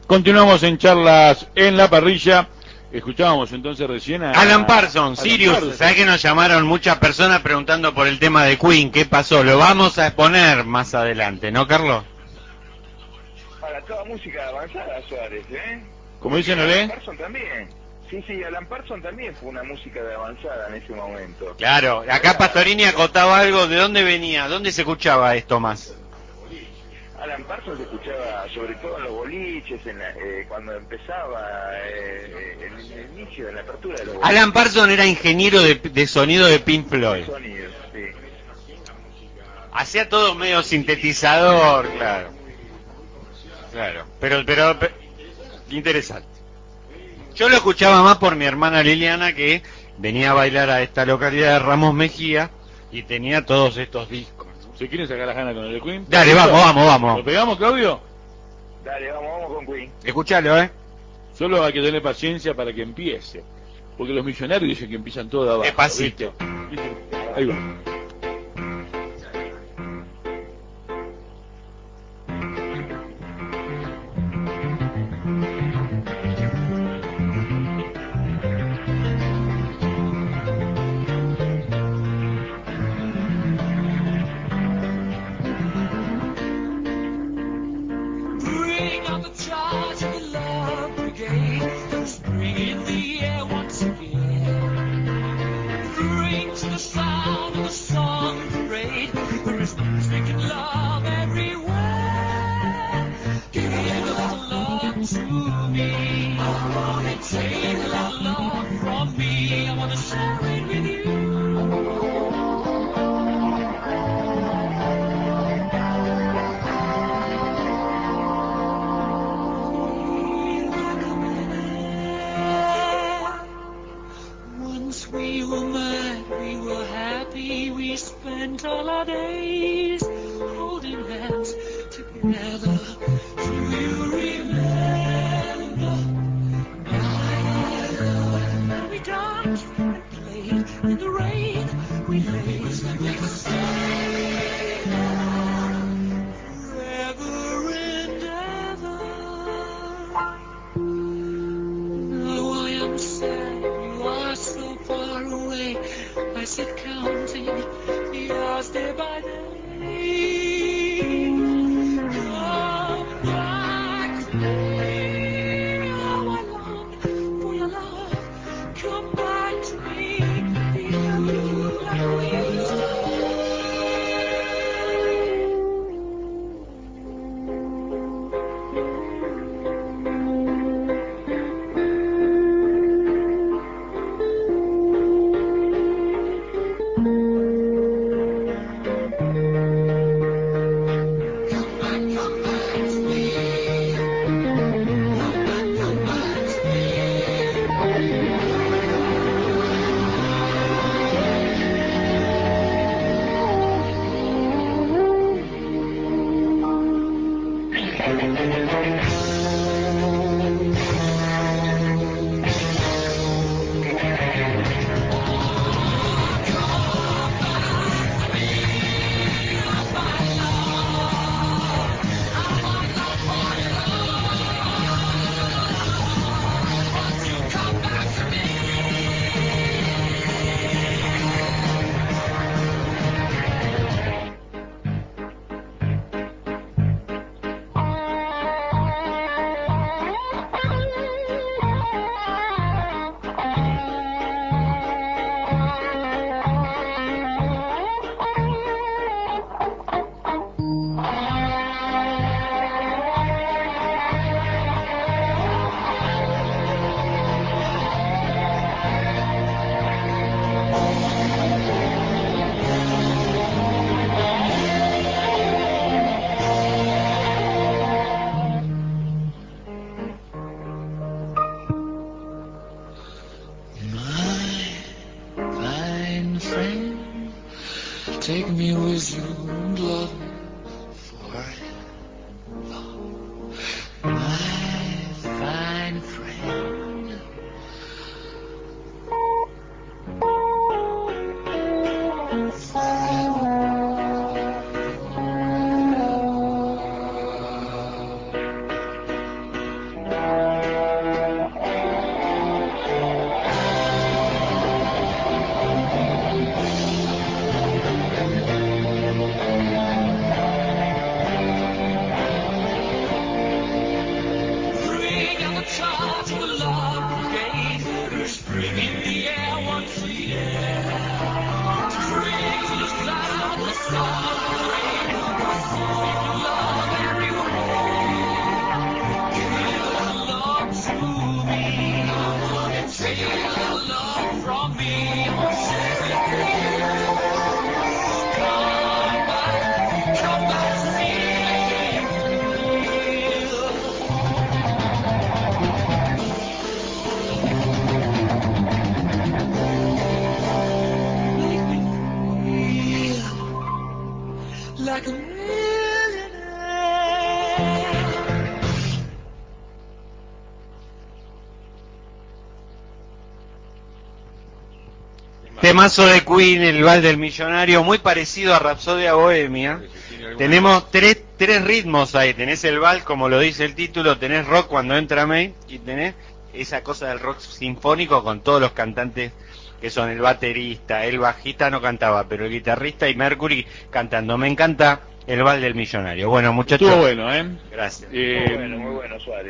Continuamos en charlas en la parrilla. Escuchábamos entonces recién a Alan Parsons, Alan Sirius. Parsons. ¿Sabés que nos llamaron muchas personas preguntando por el tema de Queen? ¿Qué pasó? Lo vamos a exponer más adelante, ¿no, Carlos? Para toda música avanzada, Suárez, ¿eh? Como dicen, Alan ¿olé? Parsons también. Sí, Alan Parsons también fue una música de avanzada en ese momento. Claro, acá Pastorini acotaba algo. ¿De dónde venía? ¿Dónde se escuchaba esto más? Alan Parsons se escuchaba sobre todo en los boliches, cuando empezaba el inicio de la apertura de los boliches. Alan Parsons era ingeniero de sonido de Pink Floyd. Sonidos, sí. Hacía todo medio sintetizador, claro. Claro, pero interesante. Yo lo escuchaba más por mi hermana Liliana, que venía a bailar a esta localidad de Ramos Mejía y tenía todos estos discos. ¿Se quieren sacar las ganas con el de Queen? Dale, vamos. ¿Lo pegamos, Claudio? Dale, vamos con Queen. Escuchalo, Solo hay que tener paciencia para que empiece. Porque los millonarios dicen que empiezan todo de abajo. Despacito. ¿Viste? Ahí va. Bring on the charge of the love brigade. Let's bring in the air once again. Bring to the sound of the song parade. There is music and love everywhere. Give a little love to me. I want to take a little love from me. I want to share it with you. Once we were mad, we were happy, we spent all our days holding hands together. Do you remember? We danced and played in the rain, we laid and we stayed forever and ever. Oh, I am sad, you are so far away. I sit counting the hours day by day. Come back to me. Oh, I long for your love. Come back to me. Be you like we used to come back to me. temazo de Queen, El Vals del Millonario, muy parecido a Rapsodia Bohemia. Tenemos tres ritmos ahí, tenés el vals, como lo dice el título, tenés rock cuando entra May, y tenés esa cosa del rock sinfónico con todos los cantantes que son el baterista, el bajista no cantaba, pero el guitarrista y Mercury cantando. Me encanta El Vals del Millonario. Bueno, muchachos. Estuvo bueno, ¿eh? Gracias. Muy bueno, Suárez,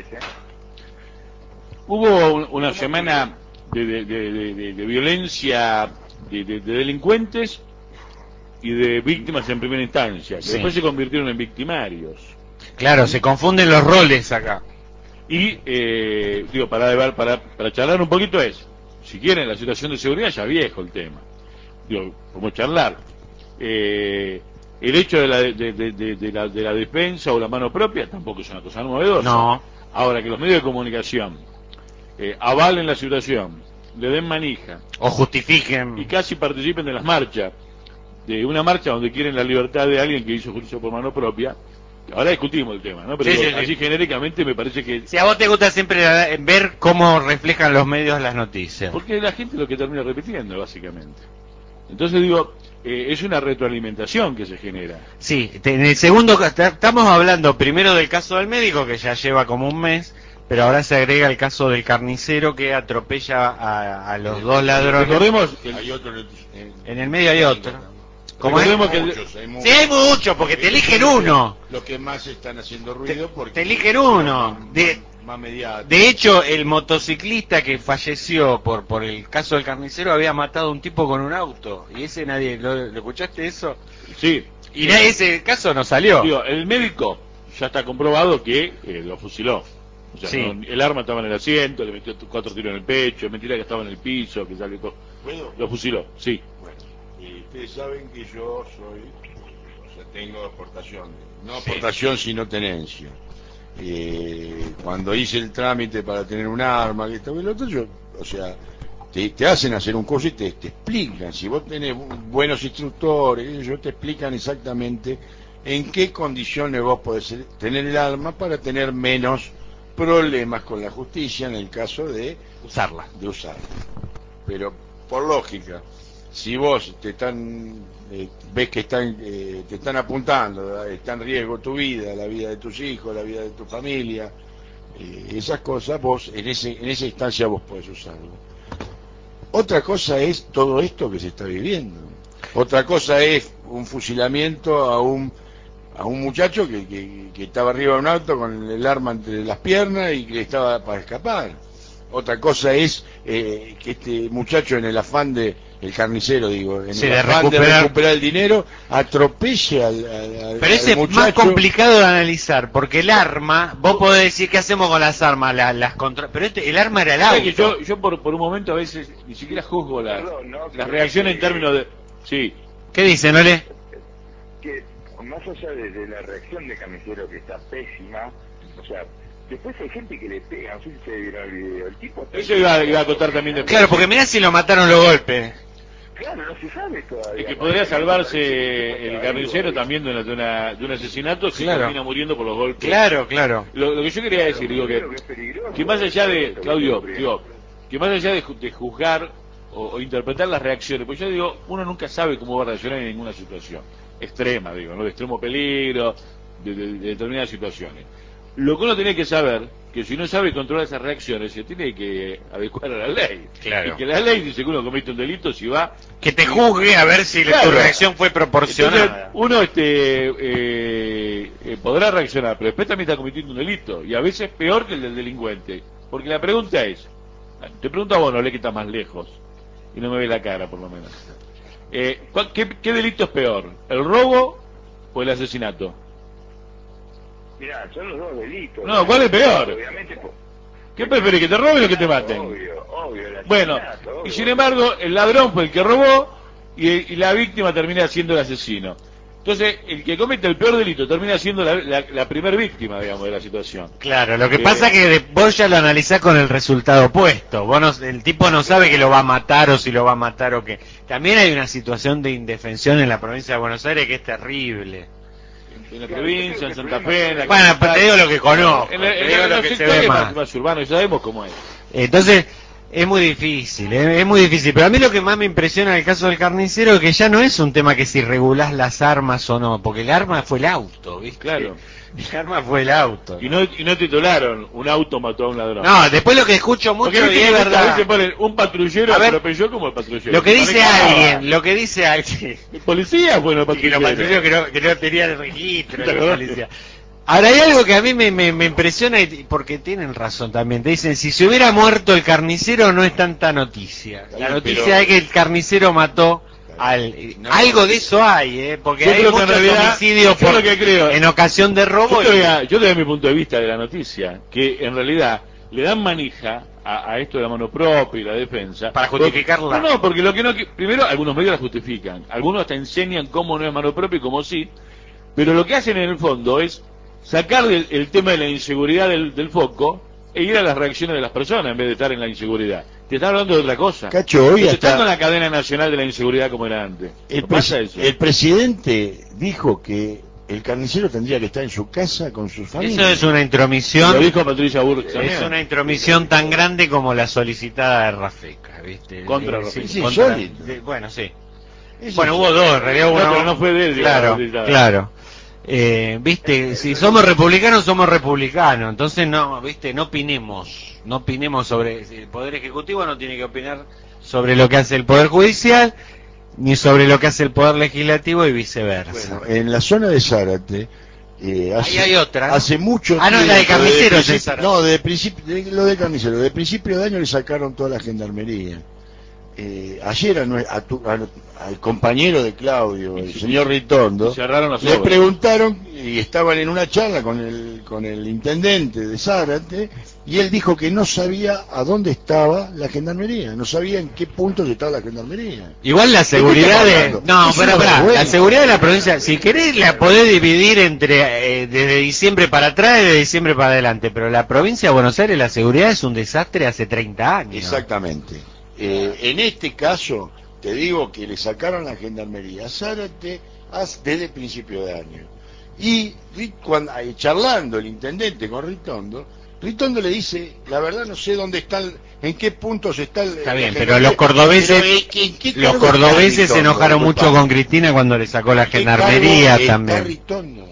Hubo una semana de violencia de delincuentes y de víctimas en primera instancia, que Sí. después se convirtieron en victimarios. Claro, se confunden los roles acá. Y, digo, para charlar un poquito si quieren, la situación de seguridad ya viejo el tema. Digo, como charlar. El hecho de la defensa o la mano propia tampoco es una cosa novedosa. No. Ahora, que los medios de comunicación avalen la situación, le den manija O justifiquen. y casi participen de las marchas, de una marcha donde quieren la libertad de alguien que hizo juicio por mano propia. Ahora discutimos el tema, ¿no? Pero Sí, digo, sí, sí. así genéricamente me parece que... Si a vos te gusta siempre ver cómo reflejan los medios las noticias. Porque la gente lo que termina repitiendo, básicamente. Entonces digo, es una retroalimentación que se genera. Sí, en el segundo, estamos hablando primero del caso del médico, que ya lleva como un mes, pero ahora se agrega el caso del carnicero que atropella a los dos ladrones. Recordemos que Hay otro En el medio hay otro. ¿Cómo es? recordemos que Sí, hay muchos, porque te eligen uno. Los que más están haciendo ruido porque Te eligen uno. más mediático. De hecho, el motociclista que falleció por el caso del carnicero había matado a un tipo con un auto. Y ese nadie, ¿lo escuchaste eso? sí, Y ese caso no salió. digo, el médico ya está comprobado que lo fusiló. O sea, Sí. el arma estaba en el asiento, le metió 4 tiros en el pecho, mentira que estaba en el piso, que salió ¿Puedo? lo fusiló, sí. Bueno, ustedes saben que yo soy, o sea, tengo aportación, no Sí. aportación sino tenencia. Cuando hice el trámite para tener un arma, que esto y lo otro, yo, o sea, te hacen hacer un curso y te explican, si vos tenés buenos instructores, ellos te explican exactamente en qué condiciones vos podés tener el arma para tener menos problemas con la justicia en el caso de Usarla. usarla. Pero por lógica, si vos ves que te están apuntando, ¿verdad? Está en riesgo tu vida, la vida de tus hijos, la vida de tu familia, esas cosas vos en esa instancia vos podés usarlo. Otra cosa es todo esto que se está viviendo. Otra cosa es un fusilamiento a un muchacho que estaba arriba de un auto con el arma entre las piernas y que estaba para escapar. Otra cosa es que este muchacho en el afán el carnicero digo, en Sí, el de afán de recuperar- recuperar el dinero, atropelle al Pero ese es muchacho. más complicado de analizar, porque el arma, vos podés decir qué hacemos con las armas, pero el arma era el O sea que auto. yo por un momento a veces ni siquiera juzgo Perdón, ¿no? las reacciones en términos de... Sí, ¿Qué dice, Nole? Que más allá de la reacción de Carnicero, que está pésima, o sea, después hay gente que le pega, no sé si se vieron el video, el tipo... está- eso iba a contar también después. Claro, porque mirá si lo mataron los golpes. Claro, no se sabe todavía. Es que podría salvarse el carnicero también de un asesinato si Claro. termina muriendo por los golpes. Claro, claro. Lo que yo quería decir, digo que es peligroso. que más allá de, Claudio, digo, que más allá de juzgar o interpretar las reacciones, pues yo digo, uno nunca sabe cómo va a reaccionar en ninguna situación extrema, digo, ¿no? De extremo peligro, de determinadas situaciones. Lo que uno tiene que saber, que si uno sabe controlar esas reacciones, se tiene que adecuar a la ley. Claro. Y que la ley dice que uno comete un delito si va... Que te juzgue a ver si Claro. tu reacción fue Entonces, proporcionada. uno podrá reaccionar, pero después también está cometiendo un delito, y a veces peor que el del delincuente. Porque la pregunta es, te pregunto a vos, no le que está más lejos, y no me ve la cara por lo menos. ¿Qué delito es peor? ¿El robo o el asesinato? Mirá, son los dos delitos. No, ¿cuál es peor? Obviamente, ¿Qué preferís, que te roben o que te maten? Obvio, el Bueno, asesinato, obvio. y sin embargo, el ladrón fue el que robó y la víctima termina siendo el asesino. Entonces, el que comete el peor delito termina siendo la primer víctima, digamos, de la situación. Claro, lo que pasa es que vos ya lo analizás con el resultado opuesto. El tipo no sabe que lo va a matar o si lo va a matar o qué. También hay una situación de indefensión en la provincia de Buenos Aires que es terrible. En la provincia, en Santa Fe, en la Bueno, pero te digo lo que conozco. en te digo lo los que se sectores ve más. más urbanos, y sabemos cómo es. Entonces, Es muy difícil, es muy difícil. Pero a mí lo que más me impresiona en el caso del carnicero es que ya no es un tema que si regulás las armas o no, porque el arma fue el auto, ¿viste? Claro. El arma fue el auto. Y no titularon, un auto mató a un ladrón. No, después lo que escucho mucho Porque y es a verdad. veces ponen un patrullero A ver, atropelló como el patrullero. Lo que dice Manejaba. alguien, lo que dice alguien. El policía, bueno, el Y que los patrullero. patrulleros que no tenía el registro de la Claro. policía. Ahora hay algo que a mí me impresiona porque tienen razón también. Te dicen, si se hubiera muerto el carnicero no es tanta noticia. La Sí, noticia pero- es que el carnicero mató al... No. Algo de eso hay, porque Yo hay creo que en muchos realidad, homicidios yo lo que creo- en ocasión de robo. Yo te doy mi punto de vista de la noticia, que en realidad le dan manija a esto de la mano propia y la defensa. Para justificarla. No, porque lo que no... Primero, algunos medios la justifican. Algunos hasta enseñan cómo no es mano propia y cómo sí. Pero lo que hacen en el fondo es sacar el tema de la inseguridad del foco e ir a las reacciones de las personas en vez de estar en la inseguridad. Te están hablando de otra cosa. Cacho, hoy Se hasta- está con la cadena nacional de la inseguridad como era antes. El, ¿No pasa eso? el presidente dijo que el carnicero tendría que estar en su casa con sus familias. Eso es una intromisión. Lo dijo Patricia Burke también. Es una intromisión tan grande como la solicitada de Rafeca, ¿viste? Contra Sí, Rafeca. Sí, contra- insólito. bueno, sí. Eso Bueno, es- hubo dos, en realidad No, uno. pero no fue de él, Claro, digamos, claro. Viste, si somos republicanos, somos republicanos. Entonces, no, viste, no opinemos sobre. El Poder Ejecutivo no tiene que opinar sobre lo que hace el Poder Judicial, ni sobre lo que hace el Poder Legislativo y viceversa. Bueno, en la zona de Zárate, Ahí hay otra, ¿no? hace mucho Ah, no, la de tiempo, carniceros desde en Zárate. No, de principio, lo de carnicero. De principio de año le sacaron toda la gendarmería. Ayer al compañero de Claudio, el señor Ritondo, Y cerraron las le obras. preguntaron, y estaban en una charla con el intendente de Zárate, y él dijo que no sabía a dónde estaba la gendarmería, no sabía en qué puntos estaba la gendarmería. Igual la seguridad ¿De qué de... estamos hablando? No, Es pero una pará, vergüenza. la seguridad de la provincia, si querés la podés dividir entre desde diciembre para atrás y de diciembre para adelante, pero la provincia de Buenos Aires la seguridad es un desastre hace 30 años. Exactamente. En este caso, te digo que le sacaron la gendarmería a Zárate desde principio de año. Y cuando, charlando el intendente con Ritondo le dice, la verdad no sé dónde está, en qué puntos está el... Está bien, la pero gendarmería. los cordobeses, Pero, ¿en qué los cargo cordobeses está se Ritondo? enojaron mucho Disculpa. con Cristina cuando le sacó la ¿En qué gendarmería cargo está también. Ritondo?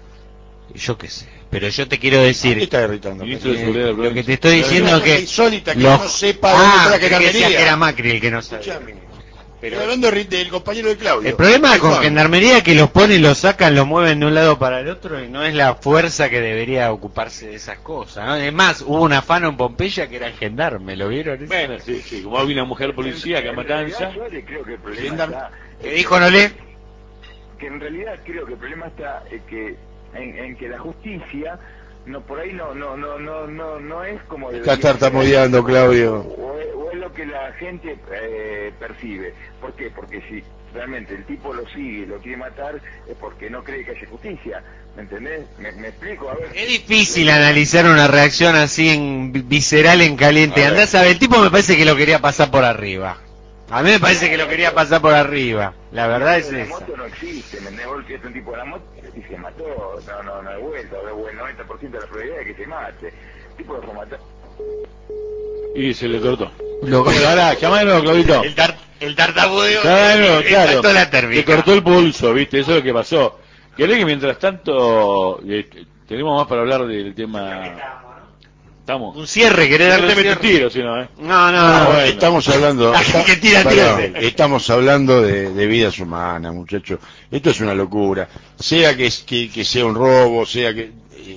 Yo qué sé, pero yo te quiero ¿Dónde decir, está Ritondo? Ministro de Seguridad de la lo que te provincia. estoy diciendo Pero que... insólita que los- no sepa dónde está la que decía gendarmería. que era Macri el que no sabía. Escuchame. Estoy hablando del compañero de Claudio. El problema con Ritondo. gendarmería es que los ponen, los sacan, los mueven de un lado para el otro y no es la fuerza que debería ocuparse de esas cosas, ¿no? Es más, hubo un afano en Pompeya que era el gendarme, ¿lo vieron? eso? Bueno, sí, como había una mujer policía que En Matanza. realidad, yo creo que el problema Gendarme. está... ¿Qué dijo Nolé? Que en realidad creo que el problema está en que la justicia no por ahí no es como Estás debería tartamudeando, ser. Claudio. O es lo que la gente percibe. ¿Por qué? Porque si realmente el tipo lo sigue y lo quiere matar es porque no cree que haya justicia. ¿Me entendés? ¿Me explico? A ver. Es difícil analizar una reacción así visceral en caliente. A ver. Andás a ver, el tipo me parece que lo quería pasar por arriba. A mí me parece que lo quería pasar por arriba. La verdad es La esa. moto no existe, ¿me entendés? Porque es un tipo de la moto y se mató, no hay vuelta, o el 90% de la probabilidad de que se mate. El tipo de matar. Y se le cortó. Lo- Bueno, ahora, llamalo, Claudito. El tartamudeo. Claro, le claro. saltó la Te térmica. cortó el pulso, ¿viste? Eso es lo que pasó. ¿Querés que mientras tanto tenemos más para hablar del tema? ¿Estamos? Un cierre, ¿querés No darle te un metes cierre? tiro, si no, ¿eh? No, bueno. Estamos hablando Que tira, perdón, tira. estamos hablando de vidas humanas, muchachos. Esto es una locura. Sea que sea un robo, sea que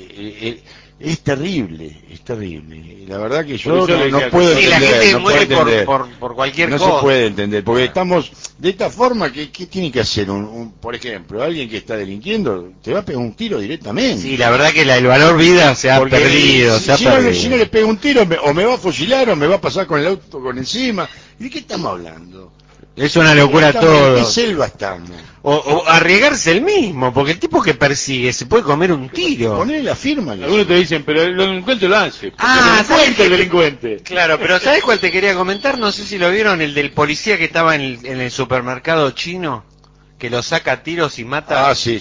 es terrible, es terrible. La verdad que yo Por eso le no decía puedo Sí, la entender, gente no muere puedo entender. por cualquier No cosa. se puede entender, porque estamos de esta forma, ¿qué tiene que hacer? Por ejemplo, alguien que está delinquiendo te va a pegar un tiro directamente. Sí, la verdad que el valor vida se ha Porque perdido, se ha si perdido. no le pega un tiro, o me va a fusilar o me va a pasar con el auto con encima. ¿Y de qué estamos hablando? Es una locura Estamos- ¿En todo. qué selva estamos? O arriesgarse el mismo, porque el tipo que persigue se puede comer un tiro. Poner la firma. que- Algunos te dicen, pero el delincuente lo hace. Ah, el ¿sabes delincuente, qué? el delincuente. Claro, pero ¿sabes cuál te quería comentar? No sé si lo vieron, el del policía que estaba en el supermercado chino, que lo saca a tiros y mata. Ah, sí.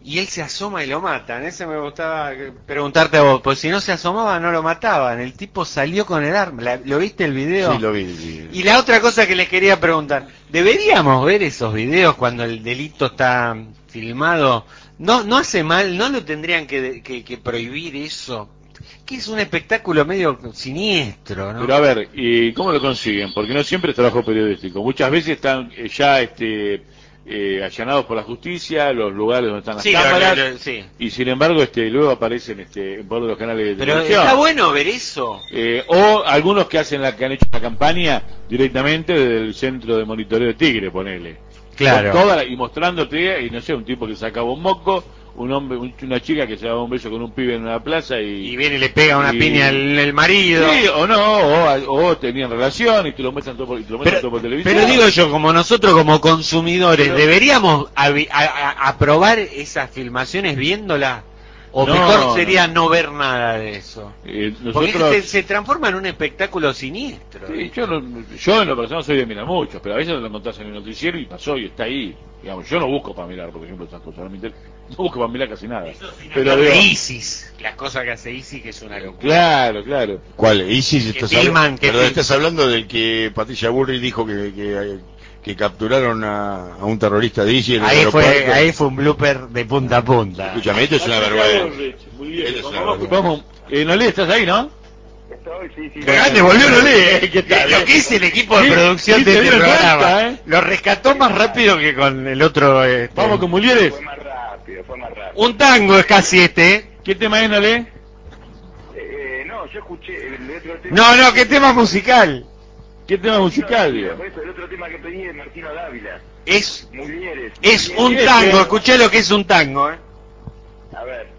y él se asoma y lo matan. Ese me gustaba preguntarte a vos, pues si no se asomaba no lo mataban. El tipo salió con el arma. ¿Lo viste el video? Sí, lo vi. Y la otra cosa que les quería preguntar, ¿deberíamos ver esos videos cuando el delito está filmado? No hace mal, no lo tendrían que prohibir eso, que es un espectáculo medio siniestro, ¿no? Pero a ver, ¿y cómo lo consiguen? Porque no siempre es trabajo periodístico. Muchas veces están ya allanados por la justicia, los lugares donde están las Sí, cámaras, sí. y sin embargo luego aparecen en por los canales de Pero televisión. está bueno ver eso. O algunos que han hecho la campaña directamente desde el centro de monitoreo de Tigre, ponele. Claro. Y mostrándote, y no sé, un tipo que sacaba un moco, un hombre, una chica que se daba un beso con un pibe en una plaza Y viene y le pega una piña al marido. Sí, o no, o tenían relación y te lo muestran todo por televisión. Pero digo yo, como nosotros como consumidores, ¿deberíamos aprobar esas filmaciones viéndolas? ¿O No, mejor sería no ver nada de eso? Porque nosotros, se transforma en un espectáculo siniestro. sí, yo en lo personal soy de mirar mucho, pero a veces lo encontrás en el noticiero y pasó y está ahí. Digamos, yo no busco para mirar, por ejemplo, esas cosas, no busco para mirar casi nada. Pero de digo, ISIS, las cosas que hace ISIS, que es una locura. claro. ¿Cuál? ¿Isis? Que Estás hablando del que Patricia Bullrich dijo que capturaron a un terrorista de ISIS en el aeropuerto. Ahí fue un blooper de punta a punta. Escúchame, esto es una vergüenza. Muy bien. Esto es una Vamos, vergüenza. Nolé, ¿estás ahí, no? Estoy, sí. Grande, volvió Nolé. ¿Qué tal? Lo que es el equipo de Sí, producción sí, de te este dieron programa. cuenta, Lo rescató más rápido que con el otro. Vamos con Mulieres. Fue más rápido. Un tango es casi este. ¿Qué tema es, Nolé? No, yo escuché el otro tema. No, qué tema musical. ¿Qué tema musical, digo? Por eso, el otro tema que pedí es Martino Dávila. Es Mulieres. un tango, escuché lo que es un tango, A ver.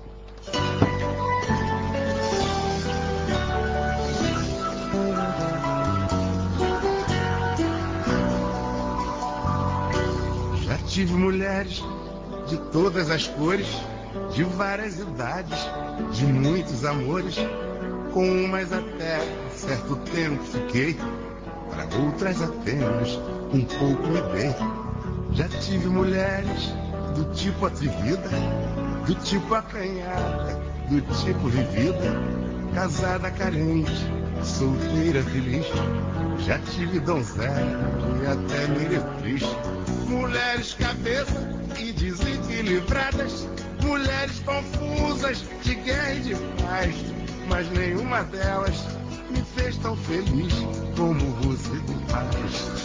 Já tive mulheres de todas as cores, de várias idades, de muitos amores. Com umas até certo tempo fiquei, para outras apenas um pouco me dei. Já tive mulheres do tipo atrevida, do tipo acanhada, do tipo vivida, casada carente, solteira feliz. Já tive donzela e até meretriz. Mulheres cabeça e desequilibradas, mulheres confusas de guerra e de paz, mas nenhuma delas me fez tão feliz como você me faz.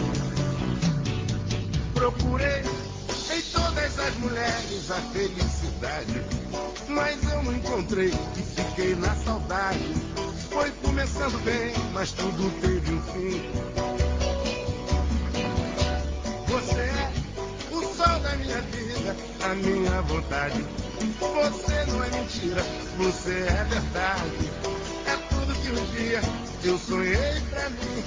Procurei em todas as mulheres a felicidade, mas eu não encontrei e fiquei na saudade. Foi começando bem, mas tudo teve um fim. Você é o sol da minha vida, a minha vontade. Você não é mentira, você é verdade. É tudo que um dia eu sonhei pra mim.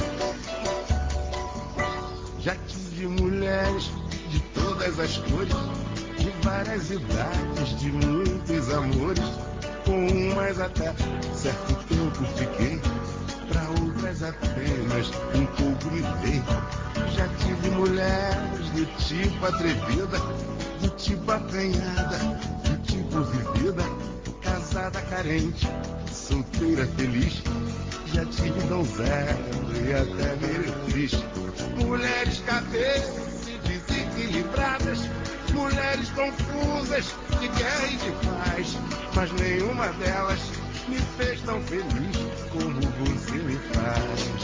Já tive mulheres de todas as cores, de várias idades, de muitos amores. Com umas até certo tempo fiquei, pra outras apenas um pouco me dei. Já tive mulheres do tipo atrevida, do tipo acanhada, do tipo vivida, casada carente, solteira feliz. Já tive donzela e até meretriz. Mulheres cabeças e desequilibradas, mulheres confusas de guerra e de paz, mas nenhuma delas me fez tão feliz como você me faz.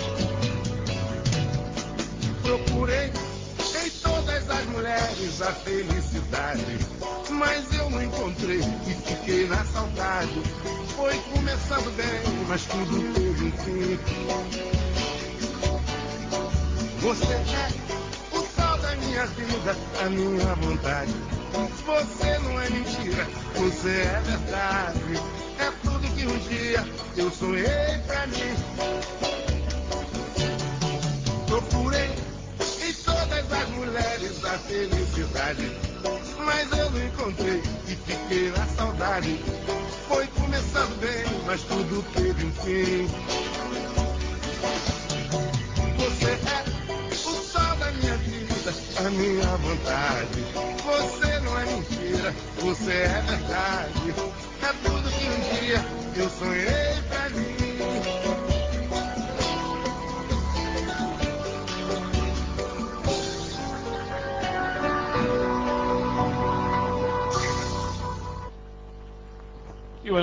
Procurei em todas as mulheres a felicidade, mas eu não encontrei e fiquei na saudade. Foi começando bem, mas tudo teve um fim. Você é o sol da minha vida, a minha vontade. Você não é mentira, você é verdade. É tudo que um dia eu sonhei pra mim. Procurei em todas as mulheres a felicidade, mas eu não encontrei e fiquei na saudade. Foi começando bem, mas tudo teve um fim. Você é o sol da minha vida, a minha vontade. Você não é mentira, você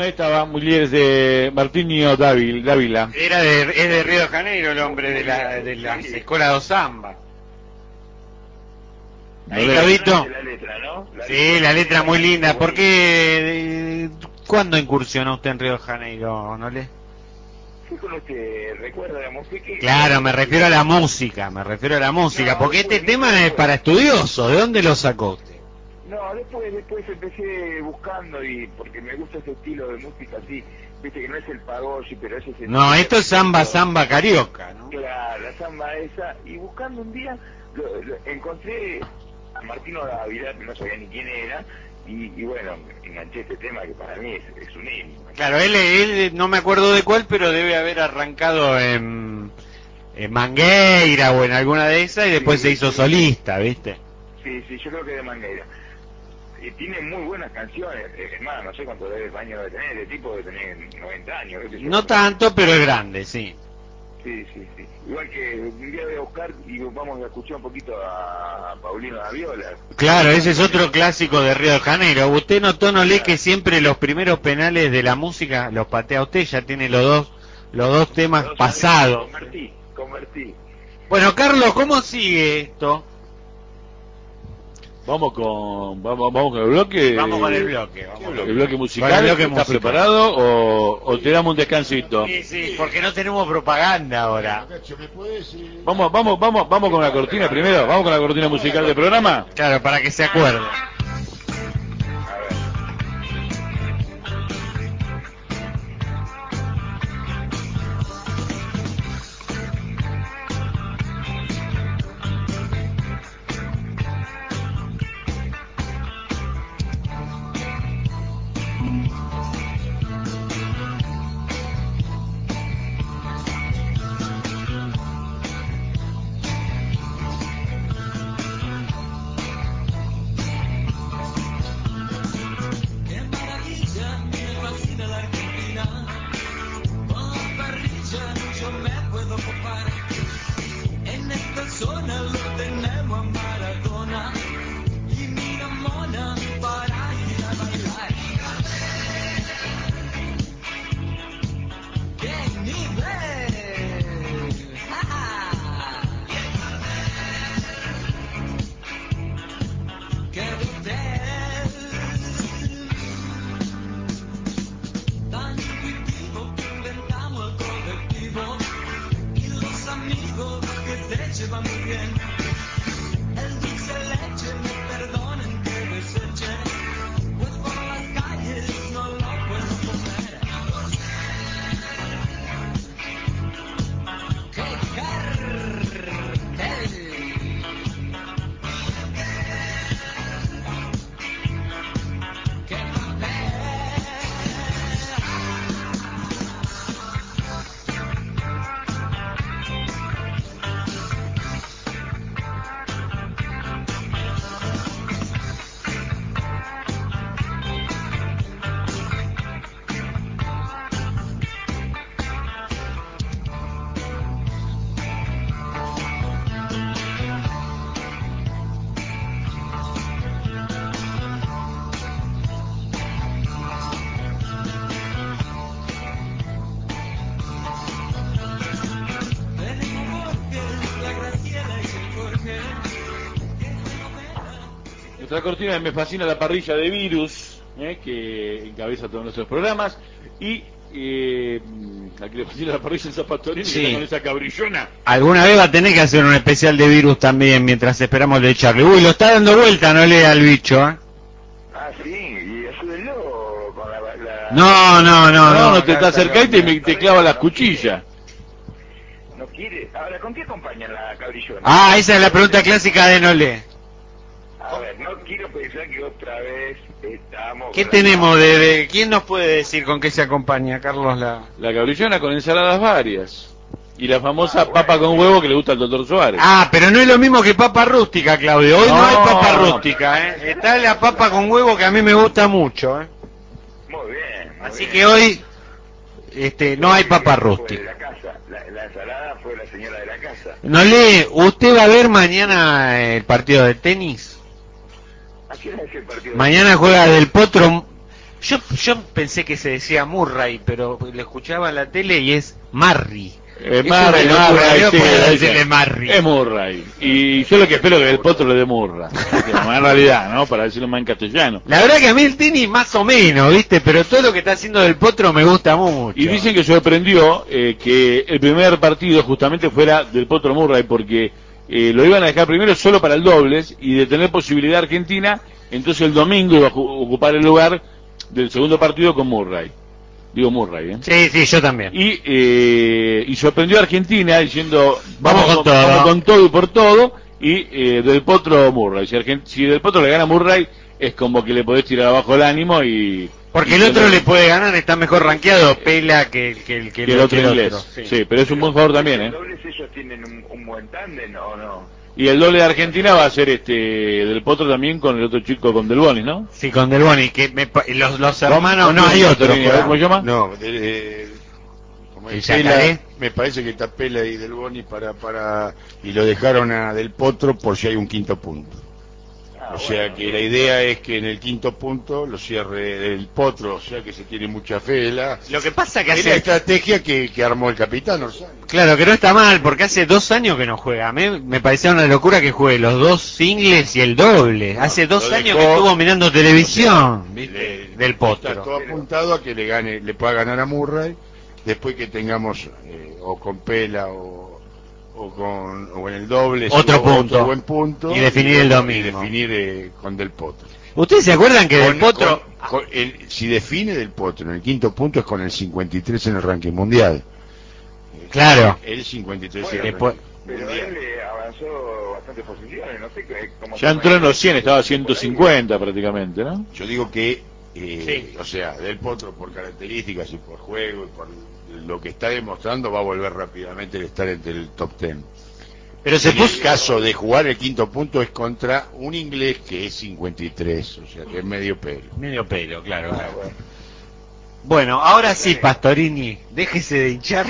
ahí estaba Mujeres de Martinho Dávila. Es de Río de Janeiro el hombre de la escuela de Samba. Ahí, Claudito. La letra, ¿no? Sí, la letra muy linda. ¿Por qué? ¿Cuándo incursionó usted en Río de Janeiro, Nole? Sí, con lo que recuerda la música. Claro, me refiero a la música, No, porque este después, tema es para estudiosos. ¿De dónde lo sacó usted? No, después empecé buscando y porque me gusta ese estilo de música así, viste que no es el pagolli, pero es ese No, estilo esto es samba carioca, ¿no? Claro, la samba esa, y buscando un día encontré a Martino Dávila, que no sabía ni quién era, y bueno, enganché este tema que para mí es un himno. Claro, él no me acuerdo de cuál, pero debe haber arrancado en Mangueira o en alguna de esas y después Sí, se hizo sí. solista, ¿viste? Sí, yo creo que de Mangueira. Y tiene muy buenas canciones, es más, no sé cuántos años debe tener, el tipo debe tener 90 años. qué sé yo. No tanto, pero es grande, sí. Sí. Igual que un día voy a buscar y vamos a escuchar un poquito a Paulino Daviola. Claro, ese es otro clásico de Río de Janeiro. Usted notó, no lee que siempre los primeros penales de la música los patea usted, ya tiene los dos temas Dos pasados. Convertí. Bueno, Carlos, ¿cómo sigue esto? Vamos con el bloque. Vamos con el bloque. El bloque musical. Con el bloque ¿Estás musical. preparado o te damos un descansito? Sí, porque no tenemos propaganda ahora. ¿Me puedes, Vamos con la cortina primero. Vamos con la cortina musical del programa. Claro, para que se acuerde. A ver. Qué maravilla, me fascina la Argentina. Con parrilla yo me puedo copar. En esta zona lo tenemos a Maradona y mira mona para ir a bailar. ¡Qué nivel! ¡Ja, ja! ¡Qué hotel! Tan intuitivo que inventamos el colectivo y los amigos que se llevan muy bien. El dulce de leche, me perdonen que deseche, pues por las calles no lo puedo comer. ¡Qué cartel! ¡Qué papel! Tenemos Borges, la Graciela y el Jorge. ¡Qué fenomenal! Nuestra cortina Me Fascina la Parrilla de Virus, que encabeza todos nuestros programas. Y a que le fascina la parrilla el Zapatorino, Sí. que está con esa cabrillona. Alguna vez va a tener que hacer un especial de virus también mientras esperamos de echarle. Uy, lo está dando vuelta, no lea al bicho, ¿eh? Ah, sí, y ayúdenlo con la... No, No, te acercás y te clava las cuchillas. No quiere. Ahora, ¿con qué acompañan la cabrillona? Ah, esa es la pregunta clásica de Nole. A ver, no quiero pensar que otra vez estamos... ¿Qué con la- tenemos ¿Quién nos puede decir con qué se acompaña, Carlos? La cabrillona con ensaladas varias. Y la famosa Ah, bueno, papa con huevo que le gusta al doctor Suárez. Ah, pero no es lo mismo que papa rústica, Claudio. Hoy no, No. hay papa rústica, ¿eh? Está la papa con huevo que a mí me gusta mucho, ¿eh? Muy bien. muy Así bien. que hoy no hay papa Fue de rústica. la casa. La ensalada fue la señora de la casa. Nole, ¿usted va a ver mañana el partido de tenis? ¿A quién es el partido? Mañana juega Del Potro. Yo pensé que se decía Murray, pero lo escuchaba en la tele y es Marry. Es Murray, una locura, Murray, no sí, puedo es- decirle Marry. Es Murray. Y yo lo que espero que el Potro le dé Murra. En realidad, ¿no? Para decirlo más en castellano. La verdad que a mí el tenis más o menos, ¿viste? Pero todo lo que está haciendo Del Potro me gusta mucho. Y dicen que sorprendió que el primer partido justamente fuera del Potro Murray, porque lo iban a dejar primero solo para el dobles, y de tener posibilidad Argentina, entonces el domingo iba a ocupar el lugar del segundo partido con Murray. Digo Murray, ¿eh? Sí, sí, yo también. Y sorprendió a Argentina diciendo Vamos con todo. vamos con todo y por todo, y Del Potro Murray. Si Del Potro le gana a Murray, es como que le podés tirar abajo el ánimo y... Porque el otro le puede ganar, está mejor rankeado, pela que el otro inglés. Sí, pero es un buen jugador también, ¿eh? ¿Los dobles ellos tienen un buen tándem o no? Y el doble de Argentina va a ser Del Potro también con el otro chico, con Del Bonis, ¿no? Sí, con Del Boni, que los hermanos, no hay otro. Torini, a ver cómo se llama. No, como ¿El es Pela, Yacaré? me parece que está Pela y Del Boni y lo dejaron a Del Potro por si hay un quinto punto. O sea que la idea es que en el quinto punto lo cierre Del Potro, o sea que se tiene mucha fe. Lo que pasa que Es la hace... estrategia que armó el capitán Orsani. Claro, que no está mal, porque hace 2 años que no juega. Me parecía una locura que juegue los 2 singles y el doble. Hace 2 lo años dejó- que estuvo mirando televisión, Le- ¿viste? Del Está Potro. todo apuntado a que le pueda ganar a Murray después que tengamos o con Pela o en el doble Otro punto. otro buen punto Y definir el domingo. y definir con Del Potro. ¿Ustedes se acuerdan que Del Con- Potro... si define Del Potro en el quinto punto es con el 53 en el ranking mundial. Claro. El 53 Bueno, en el después- ranking Pero mundial. él avanzó bastantes posiciones, no sé cómo... Ya entró en los 100, estaba a 150 prácticamente, ¿no? Yo digo que, Sí. o sea, Del Potro por características y por juego y por lo que está demostrando va a volver rápidamente a estar entre el top 10. Pero se En el puso... caso de jugar el quinto punto es contra un inglés que es 53, o sea que es medio pelo. Medio pelo, claro. Bueno, ahora sí, Pastorini, déjese de hinchar.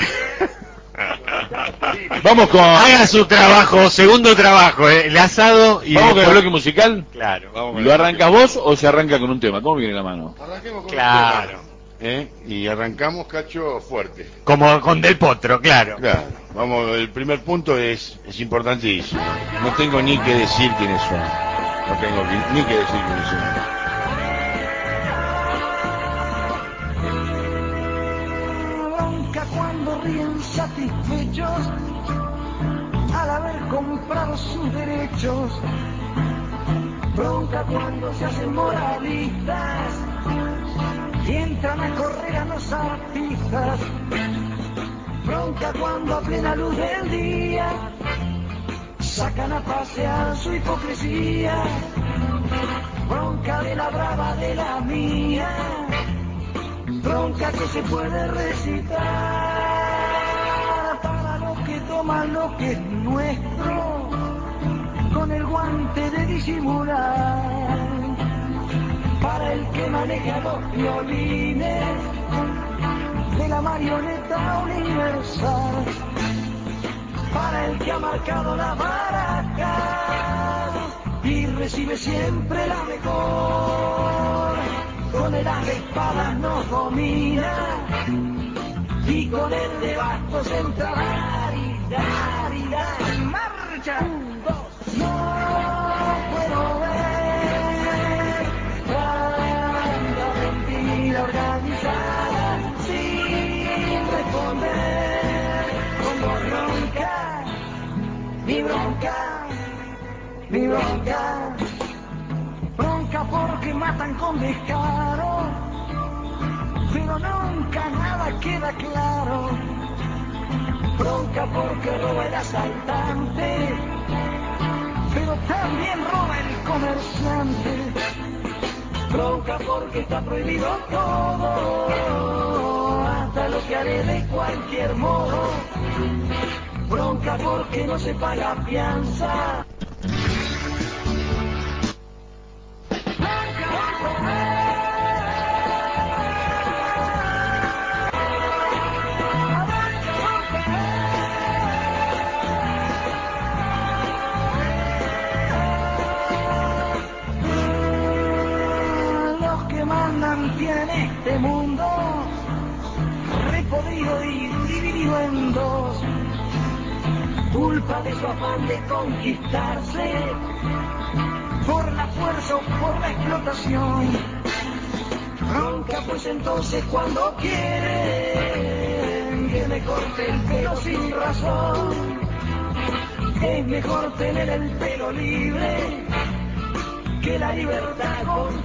Vamos con... Haga su trabajo, segundo trabajo, el asado y ¿Vamos con el después- bloque musical? Claro, vamos con ¿Lo el arrancas vos o se arranca con un tema? ¿Cómo viene la mano? Arranquemos con Claro. el tema, y arrancamos, Cacho, fuerte. Como con Del Potro, claro. Claro, vamos, el primer punto es importantísimo. No tengo ni que decir quiénes son. No tengo ni que decir quiénes son. Bronca cuando ríen satisfechos al haber comprado sus derechos. Bronca cuando se hacen moralistas y entran a correr a los artistas. Bronca cuando a plena luz del día sacan a pasear su hipocresía. Bronca de la brava de la mía, bronca que se puede recitar para los que toman lo que es nuestro con el guante de disimular, para el que maneja los violines de la marioneta universal, para el que ha marcado la baraja y recibe siempre la mejor. Con el as de espadas nos domina y con el de bastos entra dar y dar y dar. ¡Marcha! 1, 2, no puedo ver tanta mentira organizada sin responder con voz ronca, mi bronca, mi bronca. Bronca porque matan con descaro, pero nunca nada queda claro. Bronca porque roba el asaltante, pero también roba el comerciante. Bronca porque está prohibido todo, hasta lo que haré de cualquier modo. Bronca porque no se paga fianza. Los que mandan tienen este mundo repodrido y dividido en dos, culpa de su afán de conquistarse por la fuerza o por la explotación. Bronca pues entonces cuando quieren que me corte el pelo sin razón. Es mejor tener el pelo libre que la libertad con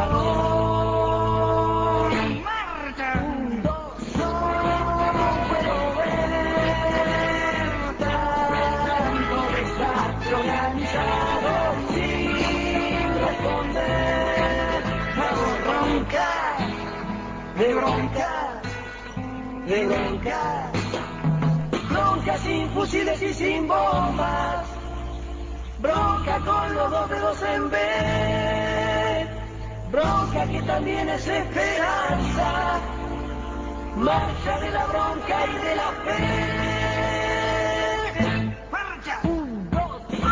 fijador. Marcha. 1, 2, no puedo ver tanto desastre organizado sin responder. Hago bronca, de bronca, de bronca. Bronca sin fusiles y sin bombas, bronca con los dos dedos en B, bronca que también es esperanza, marcha de la bronca y de la fe. ¡Marcha! 1, 2,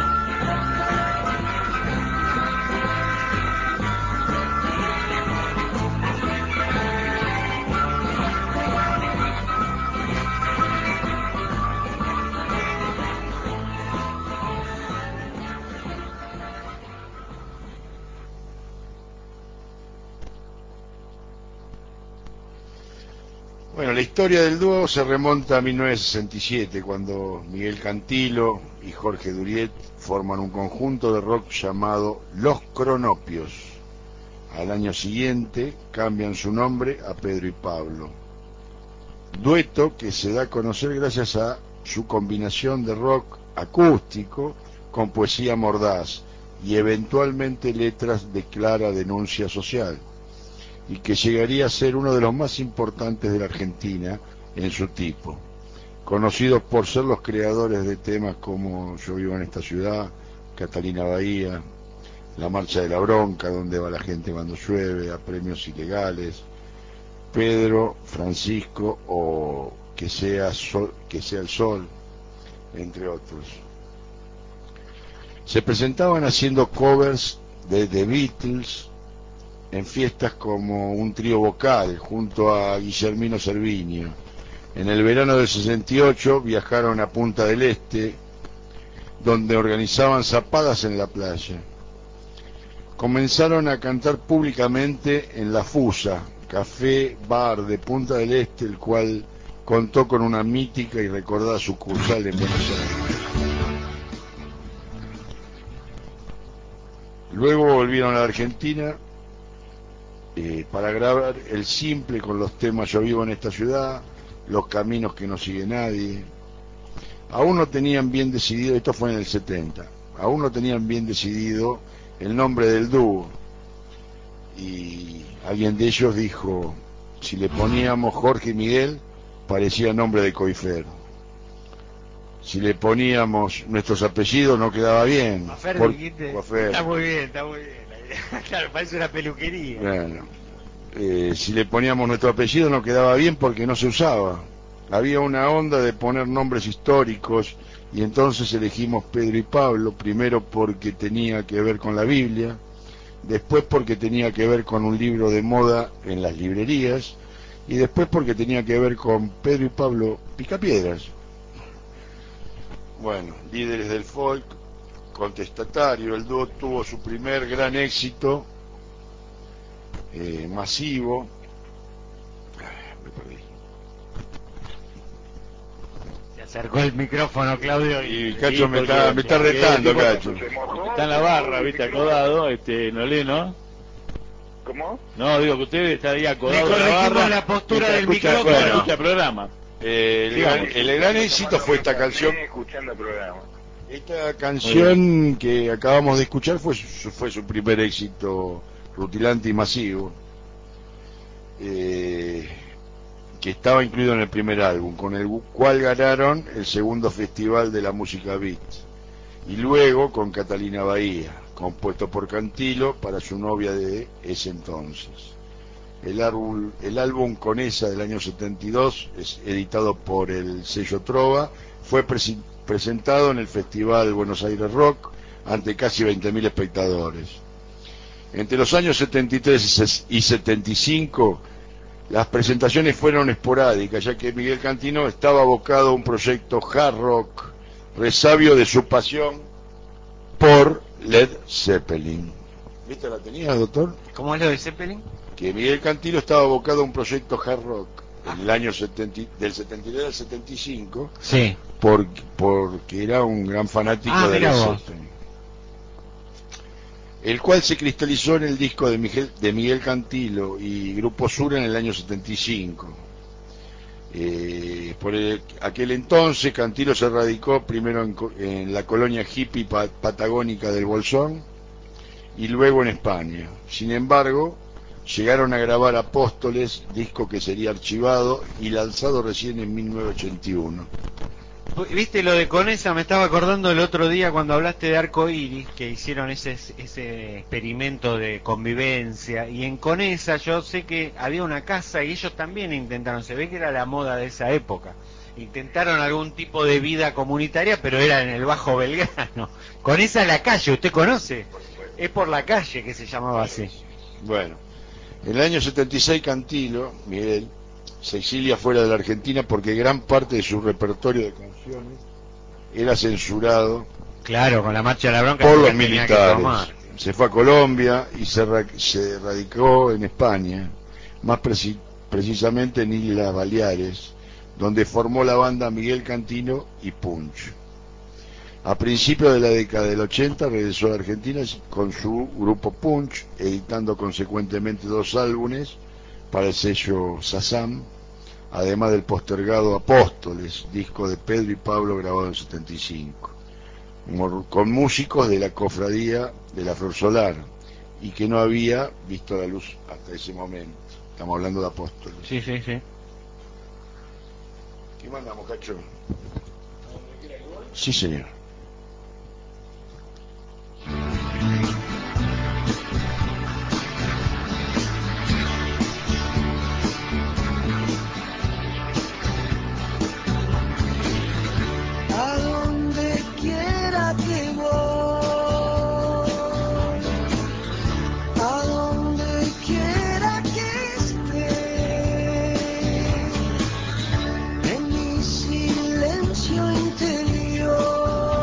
Bueno, la historia del dúo se remonta a 1967, cuando Miguel Cantilo y Jorge Duriet forman un conjunto de rock llamado Los Cronopios. Al año siguiente cambian su nombre a Pedro y Pablo. Dueto que se da a conocer gracias a su combinación de rock acústico con poesía mordaz y eventualmente letras de clara denuncia social, y que llegaría a ser uno de los más importantes de la Argentina en su tipo, conocidos por ser los creadores de temas como Yo vivo en esta ciudad, Catalina Bahía, La marcha de la bronca, Donde va la gente cuando llueve, A premios ilegales, Pedro, Francisco o Que sea el sol, entre otros. Se presentaban haciendo covers de The Beatles en fiestas como un trío vocal junto a Guillermino Cerviño. En el verano del 68 viajaron a Punta del Este, donde organizaban zapadas en la playa. Comenzaron a cantar públicamente en La Fusa, café bar de Punta del Este, el cual contó con una mítica y recordada sucursal en Buenos Aires. Luego volvieron a la Argentina para grabar El Simple con los temas Yo vivo en esta ciudad, Los caminos que no sigue nadie. Aún no tenían bien decidido, esto fue en el 70, aún no tenían bien decidido el nombre del dúo, y alguien de ellos dijo: si le poníamos Jorge y Miguel parecía nombre de coifer, si le poníamos nuestros apellidos no quedaba bien. Coafer. Está muy bien, está muy bien. Claro, parece una peluquería. Bueno, si le poníamos nuestro apellido no quedaba bien porque no se usaba. Había una onda de poner nombres históricos, y entonces elegimos Pedro y Pablo, primero porque tenía que ver con la Biblia, después porque tenía que ver con un libro de moda en las librerías, y después porque tenía que ver con Pedro y Pablo Picapiedras. Bueno, líderes del folk, contestatario, el dúo tuvo su primer gran éxito masivo. Me perdí. Se acercó el micrófono, Claudio, Y Cacho me está retando, Cacho. Está en la barra, viste, acodado, no lee, ¿no? ¿Cómo? No, digo que usted está ahí acodado Le en la corregimos barra. la postura mientras del escucha- micrófono. bueno, escucha el programa. El gran éxito fue esta canción. Escuchando el programa. Esta canción que acabamos de escuchar fue su primer éxito rutilante y masivo, que estaba incluido en el primer álbum, con el cual ganaron el segundo Festival de la Música Beat, y luego con Catalina Bahía, compuesto por Cantilo para su novia de ese entonces. El álbum Con esa del año 72, es editado por el sello Trova, fue presentado en el Festival Buenos Aires Rock ante casi 20.000 espectadores. Entre los años 73 y 75 Las presentaciones fueron esporádicas, ya que Miguel Cantilo estaba abocado a un proyecto hard rock, resabio de su pasión por Led Zeppelin. ¿Viste la tenías, doctor? ¿Cómo es lo de Zeppelin? Que Miguel Cantilo estaba abocado a un proyecto hard rock en el año 70, del 73 al 75, Sí. porque era un gran fanático de mira Led vos. Zeppelin, el cual se cristalizó en el disco de Miguel Cantilo y Grupo Sur en el año 75. Aquel entonces Cantilo se radicó primero en la colonia hippie patagónica del Bolsón y luego en España. Sin embargo, llegaron a grabar Apóstoles, disco que sería archivado y lanzado recién en 1981. Viste lo de Conesa, me estaba acordando el otro día cuando hablaste de Arco Iris, que hicieron ese experimento de convivencia, y en Conesa yo sé que había una casa y ellos también intentaron, se ve que era la moda de esa época, intentaron algún tipo de vida comunitaria, pero era en el Bajo Belgrano. Conesa la calle, ¿usted conoce? Es por la calle que se llamaba así. Bueno, en el año 76 Cantilo, Miguel, se exilia fuera de la Argentina porque gran parte de su repertorio de canciones era censurado Claro, con la marcha de la bronca por los tenía que militares. tomar. Se fue a Colombia y se radicó en España, más precisamente en Islas Baleares, donde formó la banda Miguel Cantilo y Punch. A principios de la década del 80 regresó a la Argentina con su grupo Punch, editando consecuentemente 2 álbumes para el sello Sazam, además del postergado Apóstoles, disco de Pedro y Pablo grabado en 75, con músicos de la cofradía de la Flor Solar, y que no había visto la luz hasta ese momento. Estamos hablando de Apóstoles. Sí, sí, sí. ¿Qué mandamos, Cacho? Sí, señor. A donde quiera que voy, a donde quiera que esté, en mi silencio interior,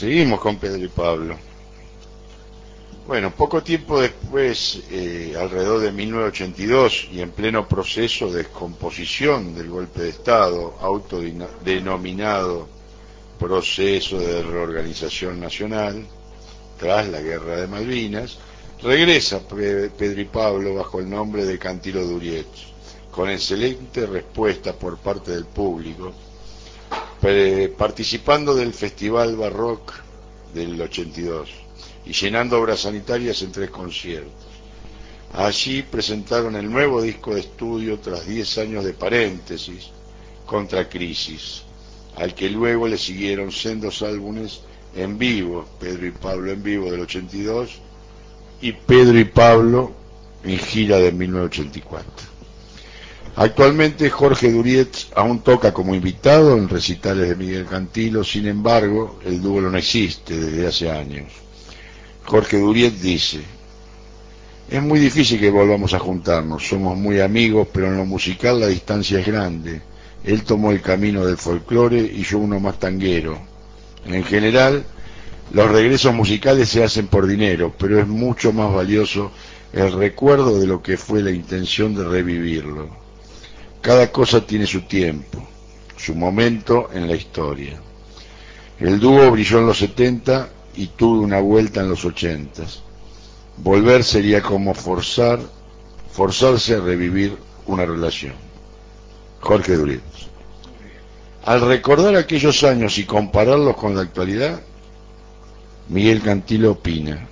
Seguimos con Pedro y Pablo. Bueno, poco tiempo después, alrededor de 1982, y en pleno proceso de descomposición del golpe de Estado, autodenominado Proceso de Reorganización Nacional, tras la Guerra de Malvinas, regresa Pedro y Pablo bajo el nombre de Cantilo Durietz, con excelente respuesta por parte del público, participando del Festival Barroc del 82 y llenando obras sanitarias en 3 conciertos. Allí presentaron el nuevo disco de estudio tras 10 años de paréntesis, Contra Crisis, al que luego le siguieron sendos álbumes en vivo, Pedro y Pablo en vivo del 82 y Pedro y Pablo en gira de 1984. Actualmente Jorge Durietz aún toca como invitado en recitales de Miguel Cantilo, sin embargo el dúo no existe desde hace años. Jorge Durietz dice: es muy difícil que volvamos a juntarnos, somos muy amigos, pero en lo musical la distancia es grande. Él tomó el camino del folclore y yo uno más tanguero. En general, los regresos musicales se hacen por dinero, pero es mucho más valioso el recuerdo de lo que fue la intención de revivirlo. Cada cosa tiene su tiempo, su momento en la historia. El dúo brilló en los 70 y tuvo una vuelta en los 80. Volver sería como forzarse a revivir una relación. Jorge Durietz. Al recordar aquellos años y compararlos con la actualidad, Miguel Cantilo opina: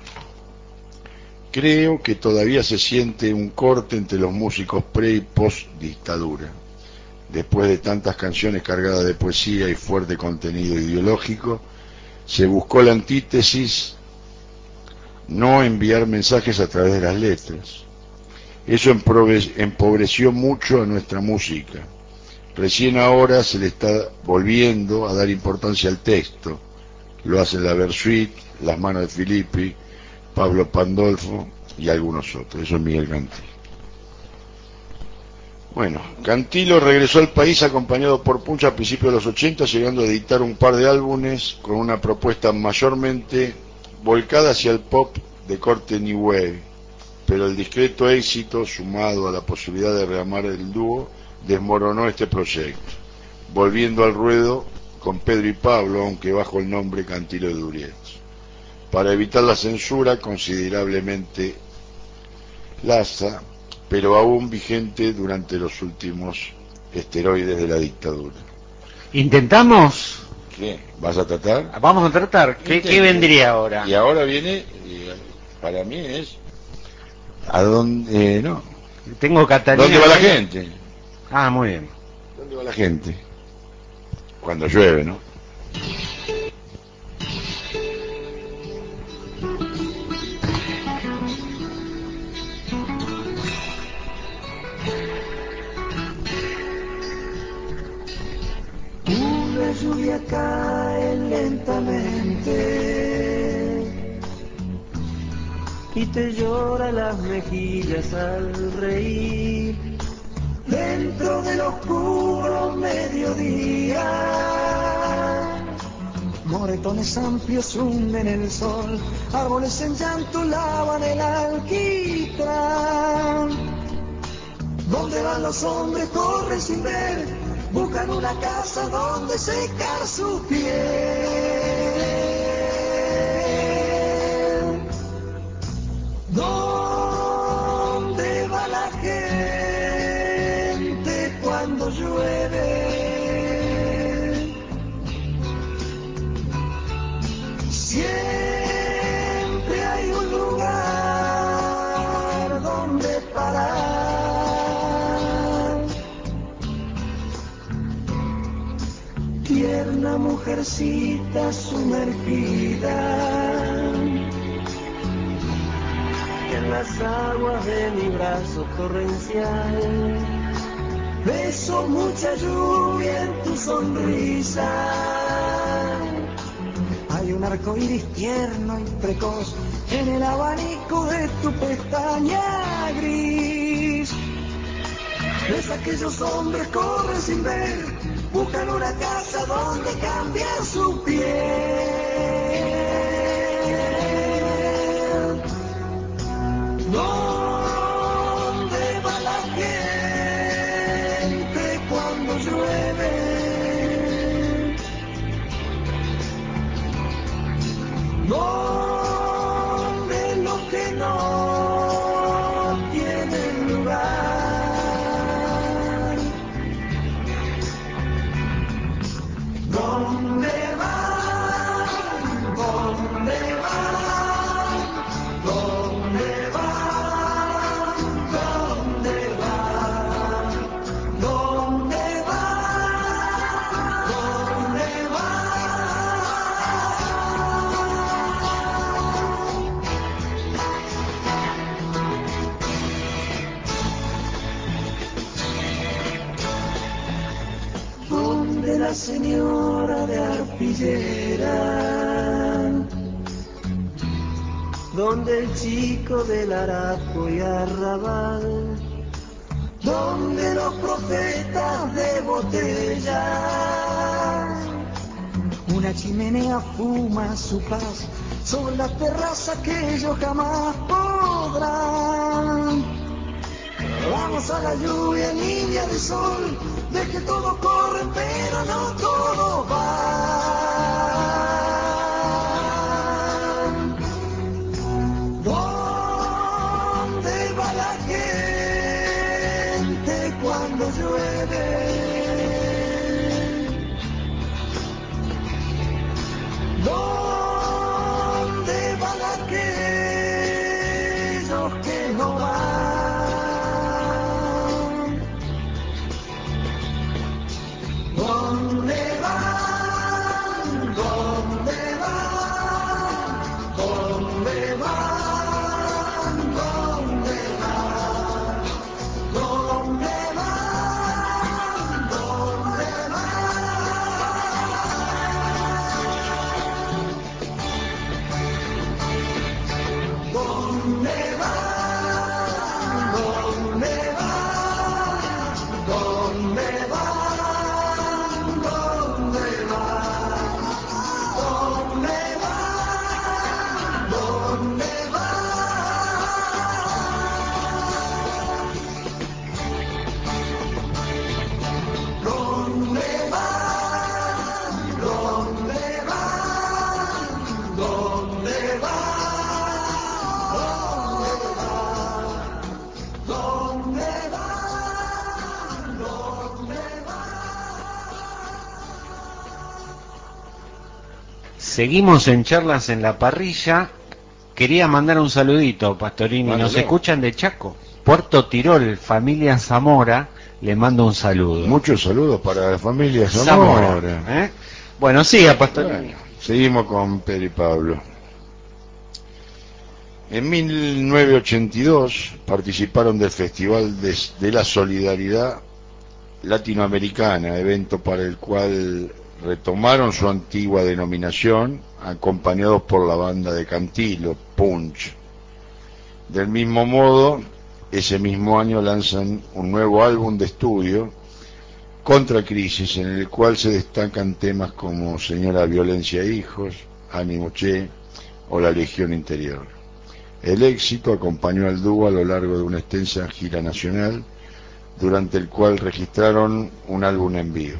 creo que todavía se siente un corte entre los músicos pre y post dictadura. Después de tantas canciones cargadas de poesía y fuerte contenido ideológico, se buscó la antítesis, no enviar mensajes a través de las letras. Eso empobreció mucho a nuestra música. Recién ahora se le está volviendo a dar importancia al texto. Lo hacen la Versuit, Las Manos de Filippi, Pablo Pandolfo y algunos otros. Eso es Miguel Cantilo. Bueno, Cantilo regresó al país acompañado por Punch a principios de los 80, llegando a editar un par de álbumes con una propuesta mayormente volcada hacia el pop de corte New Wave, pero el discreto éxito, sumado a la posibilidad de rearmar el dúo, desmoronó este proyecto, volviendo al ruedo con Pedro y Pablo, aunque bajo el nombre Cantilo de Durietz, para evitar la censura considerablemente laxa, pero aún vigente durante los últimos esteroides de la dictadura. ¿Intentamos? ¿Qué? ¿Vas a tratar? Vamos a tratar. ¿Qué vendría ahora? Y ahora viene, para mí es, ¿a dónde? No. Tengo Catalina. ¿Dónde va la gente? Ah, muy bien. ¿Dónde va la gente? Cuando llueve, ¿no? Una lluvia cae lentamente y te llora las mejillas al reír. Dentro del oscuro mediodía, moretones amplios hunden el sol, árboles en llanto lavan el alquitrán. ¿Dónde van los hombres? Corren sin ver, buscan una casa donde secar su piel. ¿Dónde va la gente cuando llueve? Siempre hay un lugar donde parar. Tierna mujercita sumergida en las aguas de mi brazo torrencial. Beso mucha lluvia en tu sonrisa. Hay un arco iris tierno y precoz en el abanico de tu pestaña gris. Ves aquellos hombres corren sin ver, buscan una casa donde cambiar su piel. señora de arpillera, donde el chico del harapo y arrabal, donde los profetas de botella, una chimenea fuma su paz sobre la terraza que ellos jamás podrán. Vamos a la lluvia, niña de sol, de que todo corre, pero no todo va. ¿Dónde va la gente cuando llueve? ¿Dónde van aquellos que no van? ¿Dónde van? ¿Dónde van? ¿Dónde van? ¿Dónde van? ¿Dónde van? ¿Dónde van? ¿Dónde van? ¿Dónde van? ¿Dónde van? ¿Dónde van? ¿Dónde van? ¿Dónde van? ¿Dónde van? ¿Dónde van? ¿Dónde van? ¿Dónde van? ¿Dónde Seguimos en charlas en la parrilla. Quería mandar un saludito, Pastorini. Nos Mándalo. escuchan de Chaco, Puerto Tirol, familia Zamora. Le mando un saludo. Muchos saludos para la familia Zamora. ¿Eh? Bueno, siga, Pastorini. Bueno, seguimos con Pedro y Pablo. En 1982 participaron del Festival de la Solidaridad Latinoamericana, evento para el cual retomaron su antigua denominación, acompañados por la banda de Cantilo, Punch. Del mismo modo, ese mismo año lanzan un nuevo álbum de estudio, Contra Crisis, en el cual se destacan temas como Señora Violencia e Hijos, Ánimo Che o La Legión Interior. El éxito acompañó al dúo a lo largo de una extensa gira nacional, durante el cual registraron un álbum en vivo.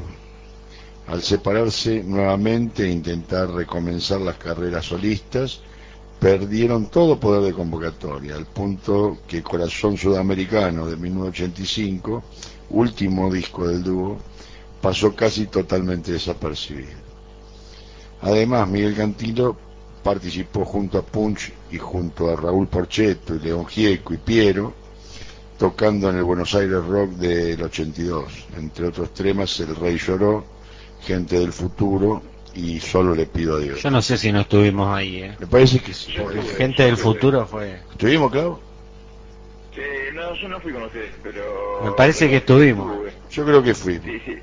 Al separarse nuevamente e intentar recomenzar las carreras solistas, perdieron todo poder de convocatoria, al punto que Corazón Sudamericano de 1985, último disco del dúo, pasó casi totalmente desapercibido. Además, Miguel Cantilo participó junto a Punch y junto a Raúl Porchetto y León Gieco y Piero, tocando en el Buenos Aires Rock del 82, entre otros temas El Rey Lloró, Gente del Futuro y Solo le pido a Dios. Yo no sé si no estuvimos ahí, ¿eh? Me parece que sí. Gente del futuro fue. ¿Estuvimos, Clau? Sí, no, yo no fui con ustedes, pero... Me parece que estuvimos. estuve. Yo creo que fui. Sí, sí.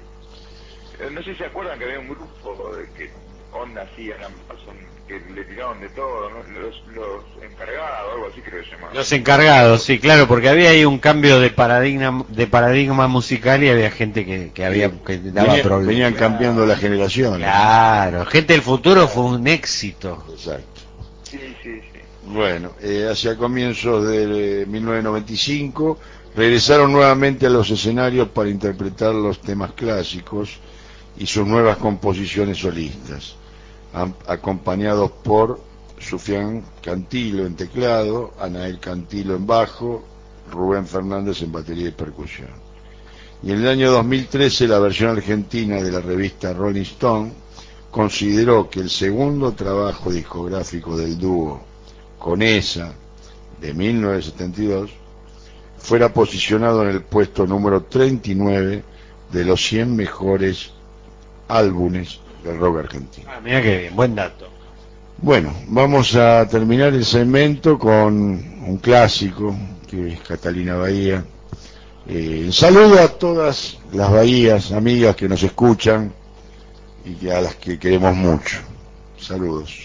No sé si se acuerdan que había un grupo de que onda así, que le tiraron de todo, ¿no? Los encargados, algo así creo que se llamaba. Los encargados, sí, claro, porque había ahí un cambio de paradigma musical y había gente que daba problemas. Venían cambiando las generaciones. Claro, Gente del Futuro fue un éxito. Exacto. Sí, sí, sí. Bueno, hacia comienzos de 1995 regresaron nuevamente a los escenarios para interpretar los temas clásicos y sus nuevas composiciones solistas, acompañados por Sufián Cantilo en teclado, Anael Cantilo en bajo, Rubén Fernández en batería y percusión. Y en el año 2013 la versión argentina de la revista Rolling Stone consideró que el segundo trabajo discográfico del dúo, Conesa, de 1972, fuera posicionado en el puesto número 39 de los 100 mejores álbumes del rock argentino. Mira qué bien, buen dato. Bueno, vamos a terminar el segmento con un clásico, que es Catalina Bahía. Saludo a todas las Bahías, amigas que nos escuchan, y que a las que queremos mucho. Saludos.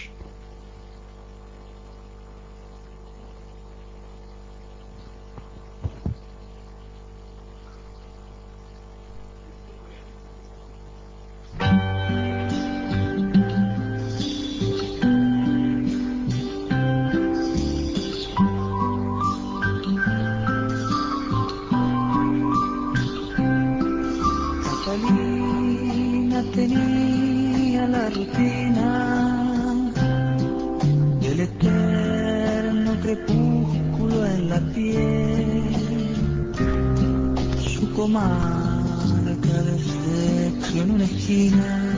Catalina tenía la rutina del eterno crepúsculo en la piel, su comarca de sexo en una esquina,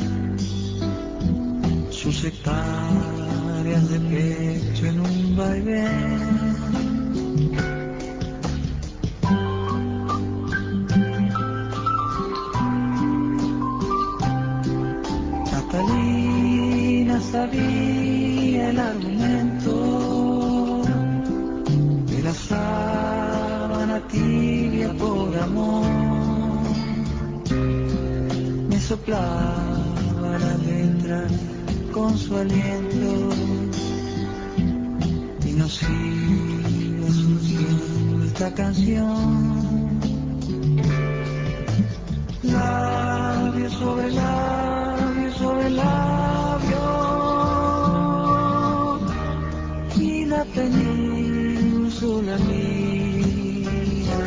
sus hectáreas de pecho en un vaivén. Catalina sabía el argumento de la sábana tibia por amor, me soplaba la letra con su aliento y nos iba surgiendo esta canción. Labio sobre labio sobre labio y la península mía,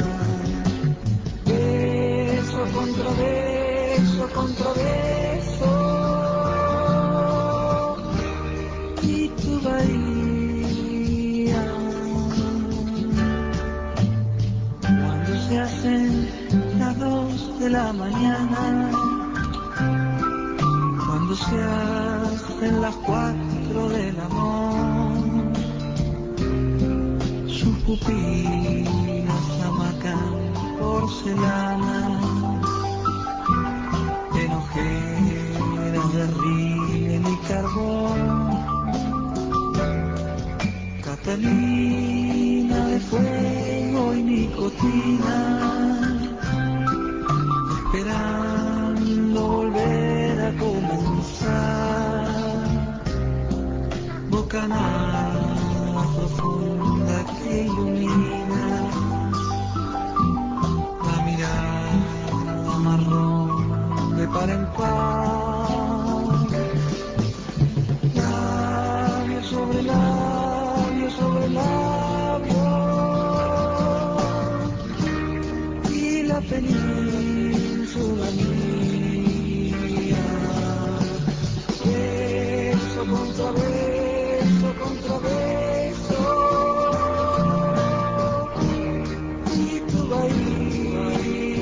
beso contra beso contra beso y tu bahía. Cuando se hacen las 2 de la mañana, cuando se hacen las 4 del amor, sus pupilas amacan porcelana, en ojeras de riel y carbón. Catalina de fuego y nicotina, esperando volver a comenzar, bocanada profunda que ilumina la mirada marrón de par en par, labio sobre labio sobre labio y la península mía, beso contra beso contra beso y tu bahía.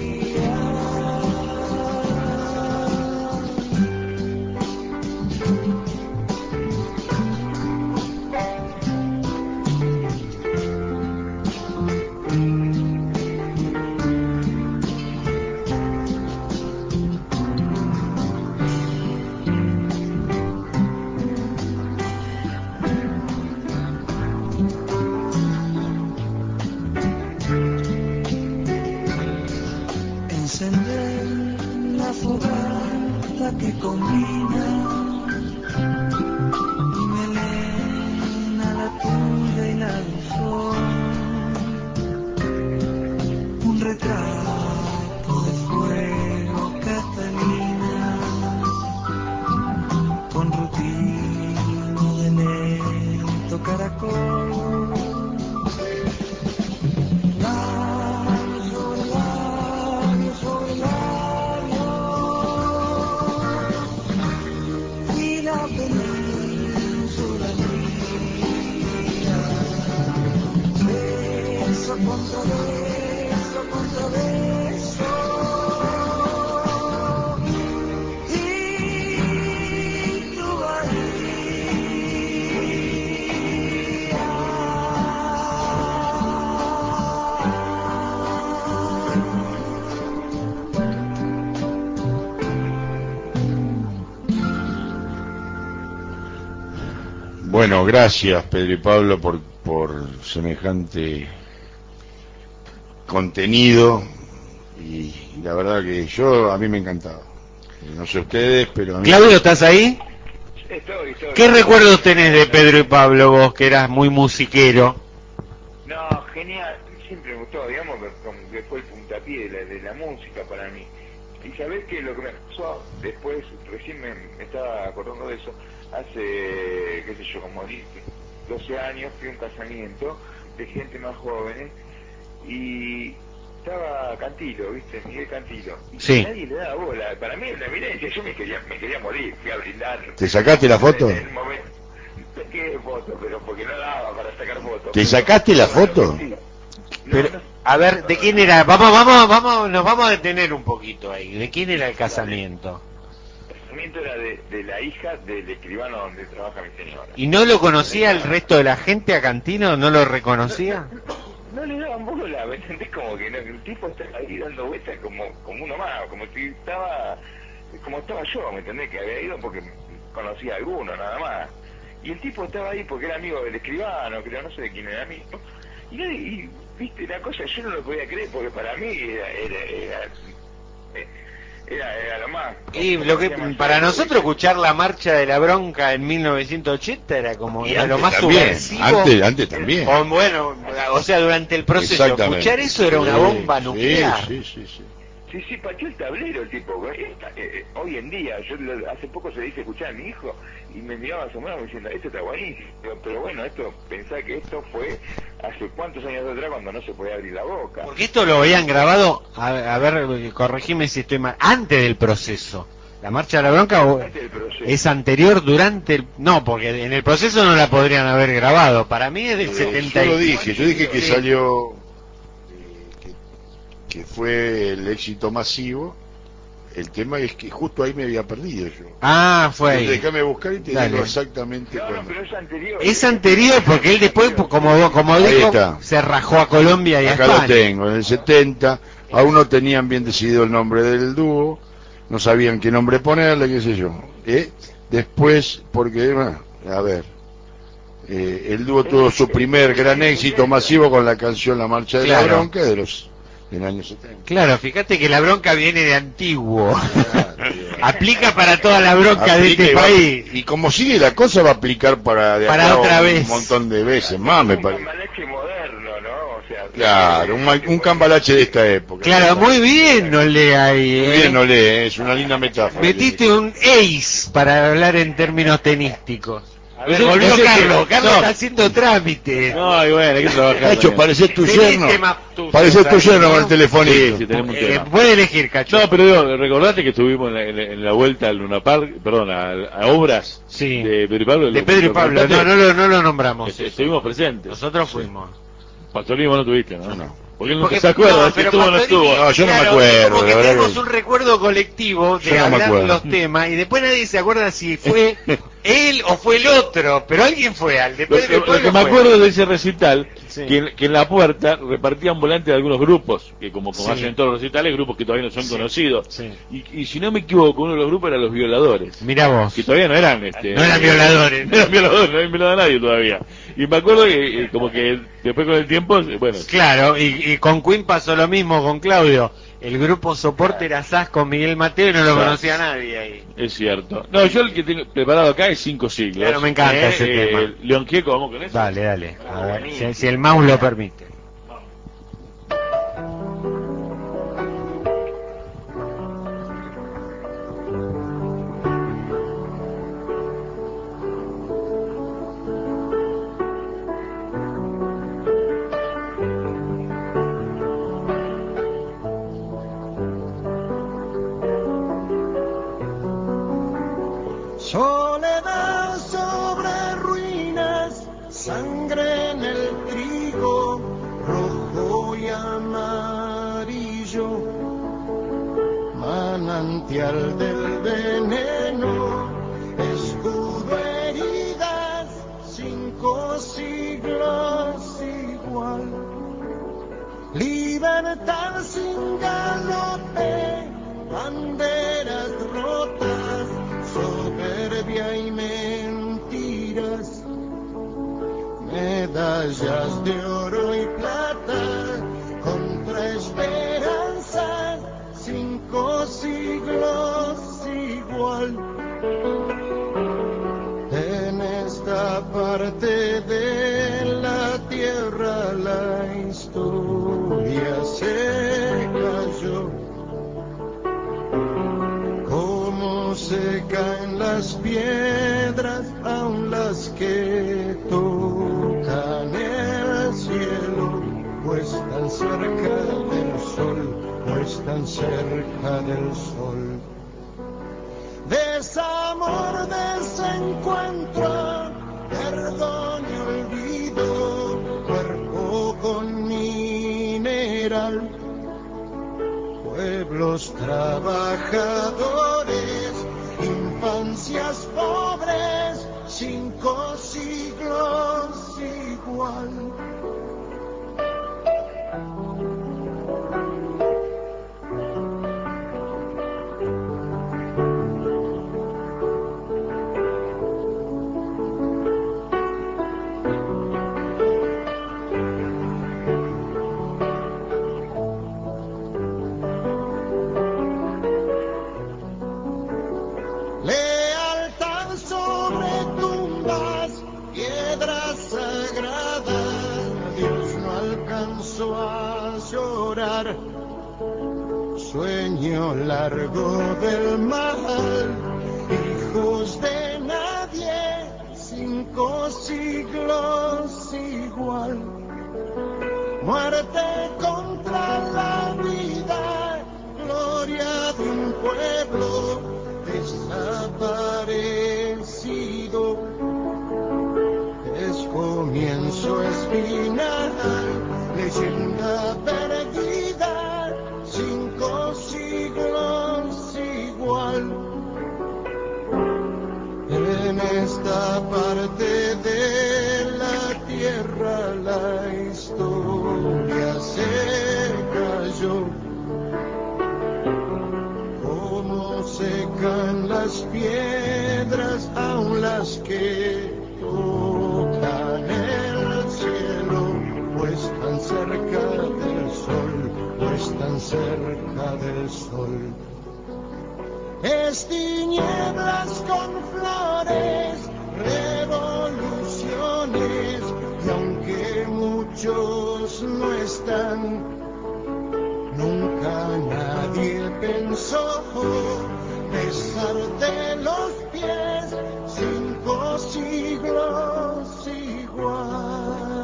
Encender la fogata que combina mi melena, la tuya y la del sol, un retrato de fuego, Catalina, con rutina de lento caracol. Labio sobre labio sobre labio y la península mía, beso contra beso contra beso y tu Bueno, gracias Pedro y Pablo por semejante contenido y la verdad que a mí me encantaba. No sé ustedes, pero a mí... Claudio, ¿estás ahí? Estoy. ¿Qué recuerdos tenés de Pedro y Pablo, vos, que eras muy musiquero? No, genial. Siempre me gustó, digamos, como que fue el puntapié de la música para mí. Y sabés que lo que me pasó después, recién me estaba acordando de eso, hace, qué sé yo, como 12 años fui a un casamiento de gente más jóvenes y estaba Cantilo, ¿viste? Miguel Cantilo. Y Sí. nadie le daba bola. Para mí en la evidencia yo me quería morir, fui a brindar. ¿Te sacaste la foto? En el momento. Saqué foto, pero porque no daba para sacar fotos. ¿Te sacaste la foto? Pero, a ver, ¿de quién era? Vamos, nos vamos a detener un poquito ahí. ¿De quién era el casamiento? El casamiento era de la hija del escribano donde trabaja mi señora. ¿Y no lo conocía el resto de la gente a Cantino? ¿No lo reconocía? No le daban bola, ¿me entendés? Como que no, el tipo estaba ahí dando vueltas como uno más, como si estaba, como estaba yo, ¿me entendés? Que había ido porque conocía a alguno, nada más. Y el tipo estaba ahí porque era amigo del escribano, creo, no sé de quién era amigo. Y viste, la cosa yo no lo podía creer porque para mí era lo más. Y lo que para nosotros escuchar la marcha de la bronca en 1980 era como Y era lo antes más también, subversivo. antes también. O sea, durante el proceso Exactamente. escuchar eso era una bomba nuclear. Sí. Sí, pateó el tablero el tipo. Hoy en día, hace poco se dice escuchar a mi hijo y me miraba asombrado diciendo, esto está buenísimo. Pero bueno, pensá que esto fue hace cuántos años atrás cuando no se podía abrir la boca. Porque esto lo habían grabado, a ver, corregime si estoy mal, antes del proceso. La marcha de la bronca Antes del proceso. es anterior, durante el... No, porque en el proceso no la podrían haber grabado. Para mí es del 70 Yo lo y... dije que Sí. salió, que fue el éxito masivo. El tema es que justo ahí me había perdido yo. Ah, fue ahí. Déjame buscar y te Dale. digo exactamente No, cuándo. pero es anterior. Es anterior porque él después, como Ahí dijo, está. se rajó a Colombia y a Acá España. lo tengo, en el 70, aún no tenían bien decidido el nombre del dúo, no sabían qué nombre ponerle, qué sé yo. Después, porque, bueno, a ver, el dúo tuvo su primer gran éxito masivo con la canción La Marcha de la Claro. Bronca del año 70. Claro, fíjate que la bronca viene de antiguo. Ah, Aplica para toda la bronca de Aplica este y va- país. y como sigue la cosa va a aplicar para Para acá otra un vez. montón de veces más, me Un parece. cambalache moderno, ¿no? O sea, Claro, un cambalache de esta época. Claro, muy bien, no lee ahí. Muy bien, no lee, es una linda metáfora. Metiste un ace para hablar en términos tenísticos. A ver, No sé- volvió no sé Carlos. qué- Carlos no. está haciendo trámite. No, y bueno, hay que trabajar. Cacho, también. pareces tu Tenés yerno. temas tuyos Pareces tu ahí, yerno ¿no? con el telefonito. Sí, sí, tenemos un tema. Puede elegir, Cacho. No, pero digo, recordate que estuvimos en la vuelta al Luna Park, perdón, a obras Sí. de Pedro y Pablo. De Pedro y Pablo, no lo nombramos. Estuvimos presentes. Nosotros fuimos. Pastorino no tuviste, ¿no? Yo no. Porque él Porque- nunca se acuerda no, si pero estuvo o no Pastorini- estuvo. No, yo no me Claro, acuerdo, es como que la verdad tenemos que- un recuerdo colectivo de Yo no me hablar acuerdo. los temas y después nadie se acuerda si fue él o fue el otro, pero alguien fue al de Lo, Pedro y lo Pablo que me fue. acuerdo de ese recital, Sí. que en la puerta repartían volantes de algunos grupos, que como Sí. hacen en todos los recitales, grupos que todavía no son Sí. conocidos. Sí. Y si no me equivoco, uno de los grupos eran los Violadores. Mirá vos. Que todavía no eran No eran violadores. no eran violadores, no habían violado a nadie todavía. Y me acuerdo que como que después con el tiempo, bueno, Claro, y con Queen pasó lo mismo con Claudio. El grupo soporte era Sass con Miguel Mateo y no lo Sass. conocía nadie ahí. es cierto. No, yo el que tengo preparado acá es 5 siglos. Claro, me encanta ese tema. León Gieco, vamos con eso. Dale, dale. A ver, si el mouse lo permite. Soledad sobre ruinas, sangre en el trigo, rojo y amarillo, manantial del veneno, escudo heridas, 5 siglos igual, libertad sin galope, banderas rotas, soberbia y mentiras, medallas de oro y plata, contra esperanzas, 5 siglos del sol. Desamor, desencuentro, perdón y olvido, cuerpo con mineral, pueblos trabajadores, infancias pobres, 5 siglos igual. Lealtad sobre tumbas, piedras sagradas, Dios no alcanzó a llorar. Sueño largo del mal, hijos de nadie, 5 siglos igual. Muerte contra la vida, gloria de un pueblo desaparecido. Es comienzo, es final, leyenda perdida, 5 siglos igual. En esta parte de la tierra la historia se cayó. Como secan las piedras, aun las que tocan el cielo, o están cerca del sol, o están cerca del sol. Es tinieblas con flores, revoluciones, y aunque muchos no están, nunca nadie pensó besarte los pies, 5 siglos igual.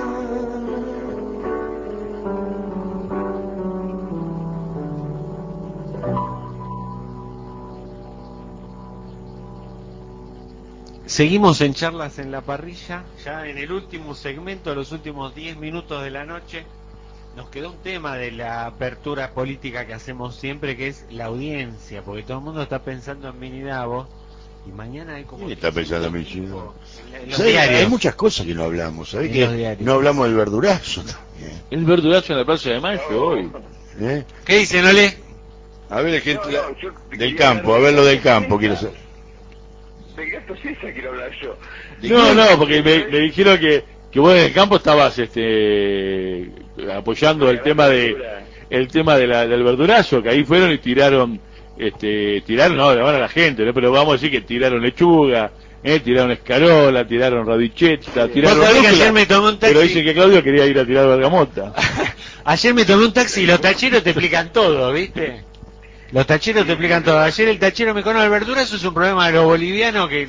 Seguimos en Charlas en la Parrilla, ya en el último segmento, los últimos 10 minutos de la noche. Nos quedó un tema de la apertura política que hacemos siempre, que es la audiencia, porque todo el mundo está pensando en Mini Davos y mañana hay como... ¿Quién está pensando en Mini Davos? En los ¿Sabés? diarios. Hay muchas cosas que no hablamos, ¿sabés? En Que los diarios. no hablamos del verdurazo también. El verdurazo en la Plaza de Mayo hoy. ¿Eh? ¿Qué dice, Nole? A ver, gente No, yo del quería campo, a hablar ver lo de del campo, Gato quiero César. saber. De Gato César quiero hablar yo. No, porque me dijeron que vos en el campo estabas apoyando el tema del verdurazo, que ahí fueron y tiraron no, le van a la gente, ¿no? Pero vamos a decir que tiraron lechuga, tiraron escarola, tiraron radicheta, tiraron Vos sabés que rúcula, ayer me tomé un taxi. pero dicen que Claudio quería ir a tirar bergamota. Ayer me tomé un taxi y los tacheros te explican todo, ¿viste? Los tacheros te explican todo. Ayer el tachero me conoce, el verdurazo es un problema de los bolivianos que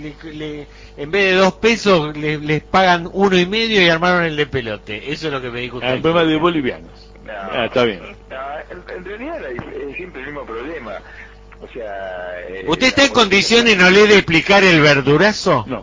en vez de 2 pesos les pagan 1,5 y armaron el de pelote. Eso es lo que me dijo un El problema taxista. de bolivianos. No, Está bien. no, en realidad es siempre el mismo problema. O sea... ¿Usted está en condiciones, Nolé, de explicar el verdurazo? No.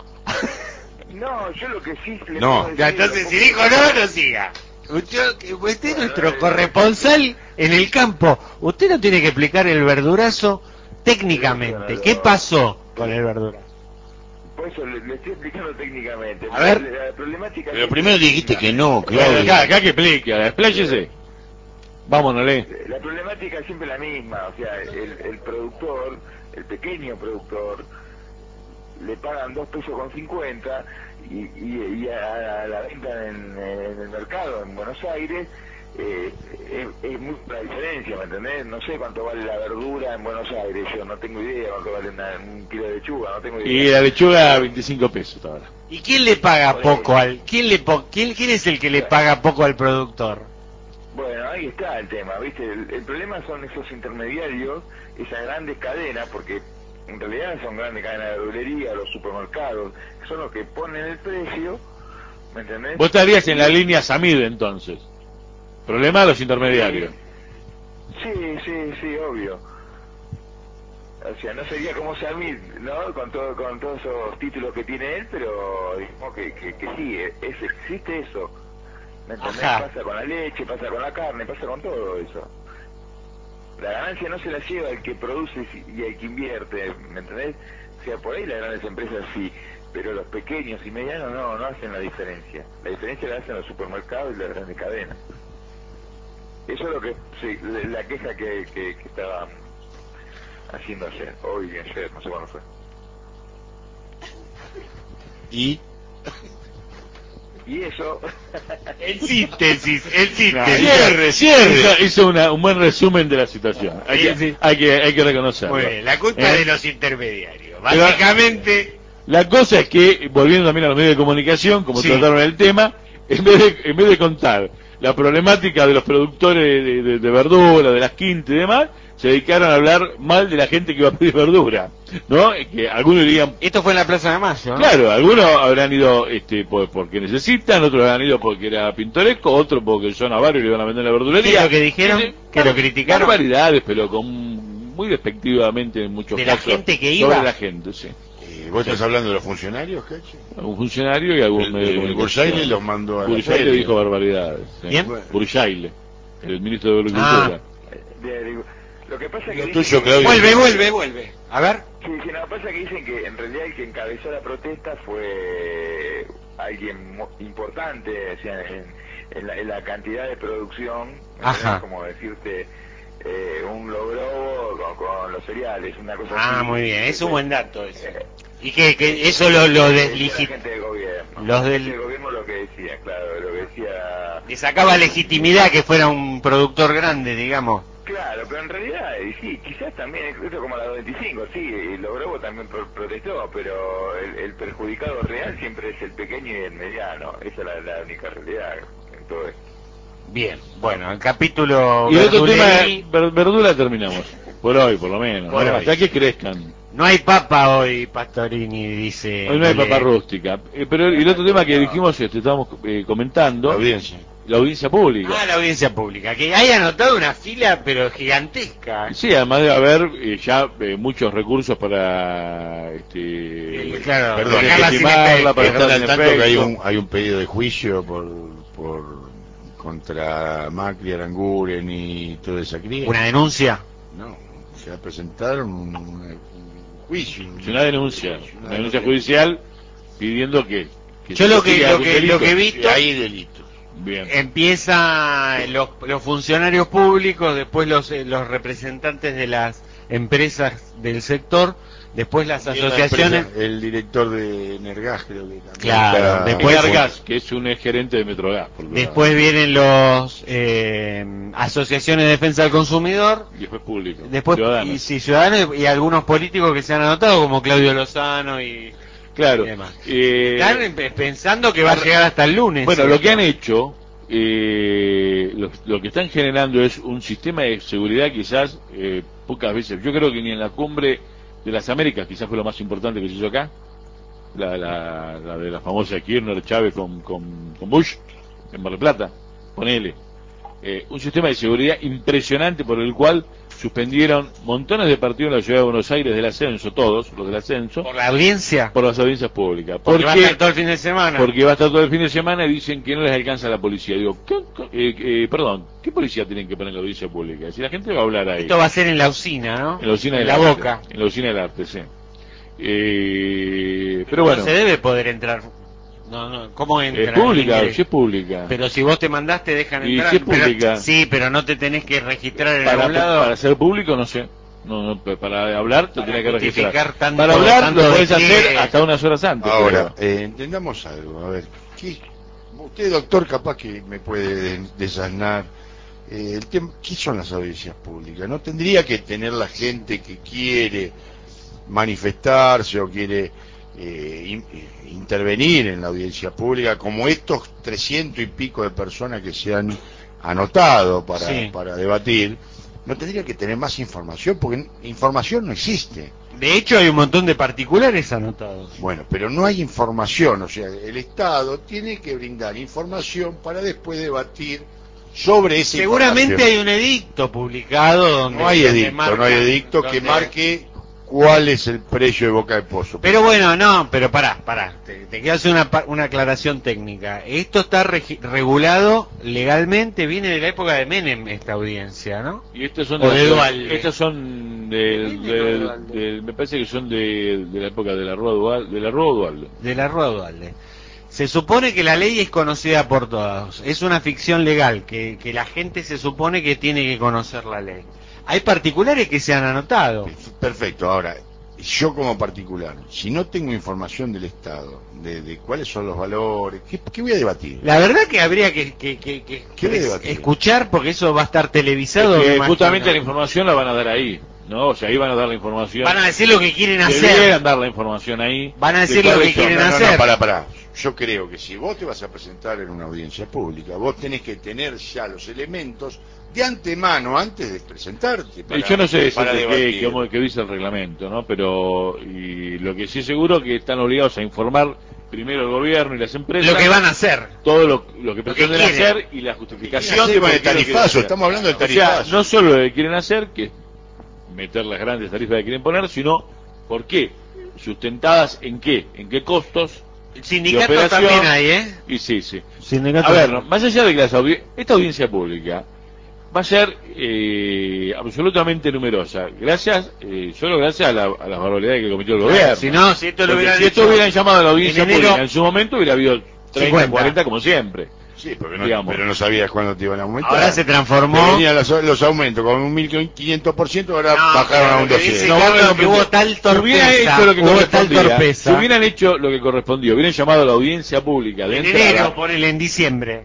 No, yo lo que sí... le No. puedo Ya, decir entonces, es si un dijo poco- no, no siga. Usted es nuestro corresponsal en el campo. Usted no tiene que explicar el verdurazo técnicamente. ¿Qué pasó con el verdurazo? Por eso le estoy explicando técnicamente. A ver. La problemática... Pero primero dijiste que no, Claro, Claudio. acá que explique, expláyese. Vámonos, La problemática es siempre la misma, o sea, el productor, el pequeño productor, le pagan 2 pesos con 50 y a la venta en el mercado en Buenos Aires es mucha la diferencia, ¿me entendés? No sé cuánto vale la verdura en Buenos Aires, yo no tengo idea cuánto vale un kilo de lechuga, no tengo Y idea. la lechuga 25 pesos ahora. ¿Y quién le paga poco al quién es el que le paga poco al productor? Bueno, ahí está el tema, ¿viste? El problema son esos intermediarios, esas grandes cadenas, porque en realidad son grandes cadenas de verdulería, los supermercados, que son los que ponen el precio, ¿me entendés? Vos estarías en la línea Samid entonces. Problema de los intermediarios. Sí, obvio. O sea, no sería como Samir, ¿no? Con todos esos títulos que tiene él, pero digamos que sí, existe eso. ¿Me entendés? Ajá. Pasa con la leche, pasa con la carne, pasa con todo eso. La ganancia no se la lleva el que produce y el que invierte, ¿me entendés? O sea, por ahí las grandes empresas sí, pero los pequeños y medianos no hacen la diferencia. La diferencia la hacen los supermercados y las grandes cadenas. Eso es lo que, sí, la queja que estaba haciendo ayer, no sé cuándo fue. Y Y eso, En síntesis. Hizo un buen resumen de la situación. Hay que reconocerlo. Muy bien, la culpa ¿Eh? de los intermediarios. Básicamente, La cosa es que, volviendo también a los medios de comunicación, como Sí. trataron el tema, en vez de contar la problemática de los productores de verdura, de las quintas y demás, se dedicaron a hablar mal de la gente que iba a pedir verdura, ¿no? Que algunos dirían, esto fue en la Plaza de Mayo, ¿no? claro, algunos habrán ido porque necesitan, otros habrán ido porque era pintoresco, otros porque son avarios y le iban a vender la verdulería. ¿Qué es lo que dijeron? ¿Que lo criticaron? Barbaridades, pero muy despectivamente en muchos ¿De la casos. gente que iba? Sobre la gente, sí. ¿vos estás hablando de los funcionarios, Cacho? Un funcionario y algún medio de El comunicación. Bursaile los mandó a la Bursaile feria. dijo barbaridades. Sí. ¿Quién? Bursaile, el ministro de Agricultura. digo, lo que pasa es Lo que tuyo, dicen Claudio. Vuelve. A ver. sí, no, pasa que dicen que en realidad el que encabezó la protesta fue alguien importante, o sea, en la cantidad de producción, Ajá. como decirte, un logrobo con los cereales, una cosa Ah, así. muy bien, es un buen dato ese. Eh, Y que eso lo la deslegit... gente del gobierno. Los La del- gente del gobierno lo que decía, claro, lo que decía... le sacaba legitimidad que fuera un productor grande, digamos. Claro, pero en realidad, sí, quizás también, esto como la 25, sí, y Logrobo también protestó, pero el perjudicado real siempre es el pequeño y el mediano, esa es la única realidad en todo esto. Bien, bueno, el capítulo Y el otro tema, verdulerí, verdura terminamos. Por hoy, por lo menos. Por ¿no? hoy. Hasta que crezcan. no hay papa hoy, Pastorini, dice. Hoy no hay Lole. papa rústica. Pero y el otro tema que dijimos, estábamos comentando, La audiencia. la audiencia pública. Ah, la audiencia pública, que hay anotado una fila, pero gigantesca. Sí, además de haber ya muchos recursos para Claro, Perdón, dejarla sin legitimarla, efecto. para Están estar al en tanto que efecto. hay un pedido de juicio contra Macri, Aranguren y toda esa cría. Una denuncia. No, se va a presentar un juicio. Una denuncia judicial pidiendo que Yo se lo que castigue a algún delito. he visto, Que hay delitos. Bien. empieza los funcionarios públicos, después los representantes de las empresas del sector, después las Y la asociaciones. empresa, el director de Nergas creo que también Claro, está- después- Vargas, que es un gerente de Metrogas. por lo Después menos. vienen los asociaciones de defensa del consumidor, Y después público. después Ciudadanos. ciudadanos y algunos políticos que se han anotado como Claudio Lozano y Claro. y demás. Eh, Están pensando que va a llegar hasta el lunes. Bueno, ¿sí? lo que han hecho, lo que están generando es un sistema de seguridad quizás pocas veces. Yo creo que ni en la cumbre de las Américas, quizás fue lo más importante que se hizo acá, la de la famosa Kirchner Chávez con Bush en Mar del Plata, ponele. Un sistema de seguridad impresionante por el cual suspendieron montones de partidos en la ciudad de Buenos Aires del ascenso, todos los del ascenso, Por la audiencia. por las audiencias públicas. Porque va a ¿Por qué? estar todo el fin de semana. Porque va a estar todo el fin de semana y dicen que no les alcanza la policía. Digo, perdón, ¿qué policía tienen que poner en la audiencia pública? Si la gente va a hablar ahí. Esto va a ser en la usina, ¿no? En la usina En del la arte. boca. En la usina del arte, sí. Pero bueno, No se debe poder entrar. No, ¿cómo entra? es pública, Ingreso? sí es pública. Pero si vos te mandaste, dejan Y entrar. si es pública. Pero, sí, pero no te tenés que registrar en algún lado. para ser público, no sé. No, para hablar te Para tenés que registrar. justificar tanto- Para hablar tanto lo podés despliegue. hacer hasta unas horas antes. Ahora, pero- entendamos algo, a ver, usted doctor capaz que me puede desasnar el tema, ¿qué son las audiencias públicas? ¿No tendría que tener la gente que quiere manifestarse o quiere intervenir en la audiencia pública, como estos 300 y pico de personas que se han anotado Sí. para debatir? ¿No tendría que tener más información? Porque información no existe. De hecho, hay un montón de particulares anotados. Bueno, pero no hay información, o sea, el Estado tiene que brindar información para después debatir sobre esa Seguramente información. hay un edicto publicado donde... No hay donde edicto, marca- no hay edicto que donde- marque cuál es el precio de Boca de Pozo. Pero bueno, no, pero pará, te quiero hacer una aclaración técnica. Esto está regulado legalmente, viene de la época de Menem esta audiencia, ¿no? Y estos son O de Dualde. estos son me parece que son de la época de la Rúa Dualde, De la Rúa Dualde. Se supone que la ley es conocida por todos, es una ficción legal, que la gente se supone que tiene que conocer la ley. Hay particulares que se han anotado. Perfecto, ahora, yo como particular, si no tengo información del Estado, de cuáles son los valores, ¿qué voy a debatir? La verdad que habría que ¿Qué voy a debatir? escuchar, porque eso va a estar televisado. Es que me imagino. justamente la información la van a dar ahí, ¿no? O sea, ahí van a dar la información. Van a decir lo que quieren hacer. Deberían dar la información ahí. Van a decir de lo que cuáles son. quieren No, hacer. pará. Yo creo que si vos te vas a presentar en una audiencia pública, vos tenés que tener ya los elementos de antemano antes de presentarte. Yo no sé para debatir. qué dice el reglamento, ¿no? Pero y lo que sí es seguro que están obligados a informar primero el gobierno y las empresas Lo que van a hacer. todo lo que pretenden quieren. hacer y la ¿Qué justificación hacen con por el qué lo quieren tarifazo? hacer. Estamos hablando del O sea, tarifazo. no solo lo que quieren hacer, que es meter las grandes tarifas que quieren poner, sino por qué, sustentadas en qué costos. Sindicatos de operación. también hay, ¿eh? Y sí. Sindicatos A ver, no, más allá de que esta audiencia pública va a ser absolutamente numerosa, solo gracias a las barbaridades que cometió el gobierno. Si no, si esto lo Porque hubieran si esto hecho hubieran llamado a la audiencia en enero, pública en su momento hubiera habido 30, 50. 40 como siempre. Sí, porque digamos. pero no sabías cuándo te iban a aumentar. ahora se transformó. Te venían los aumentos con un 1500%, ahora No, bajaron a un pero lo que dice 200%. Carlos, bueno, que hubo tal Si hubieran torpeza, hecho lo que hubo tal correspondía, torpeza. si hubieran hecho lo que correspondía, hubieran llamado a la audiencia pública de En entrada, enero, ponele en diciembre.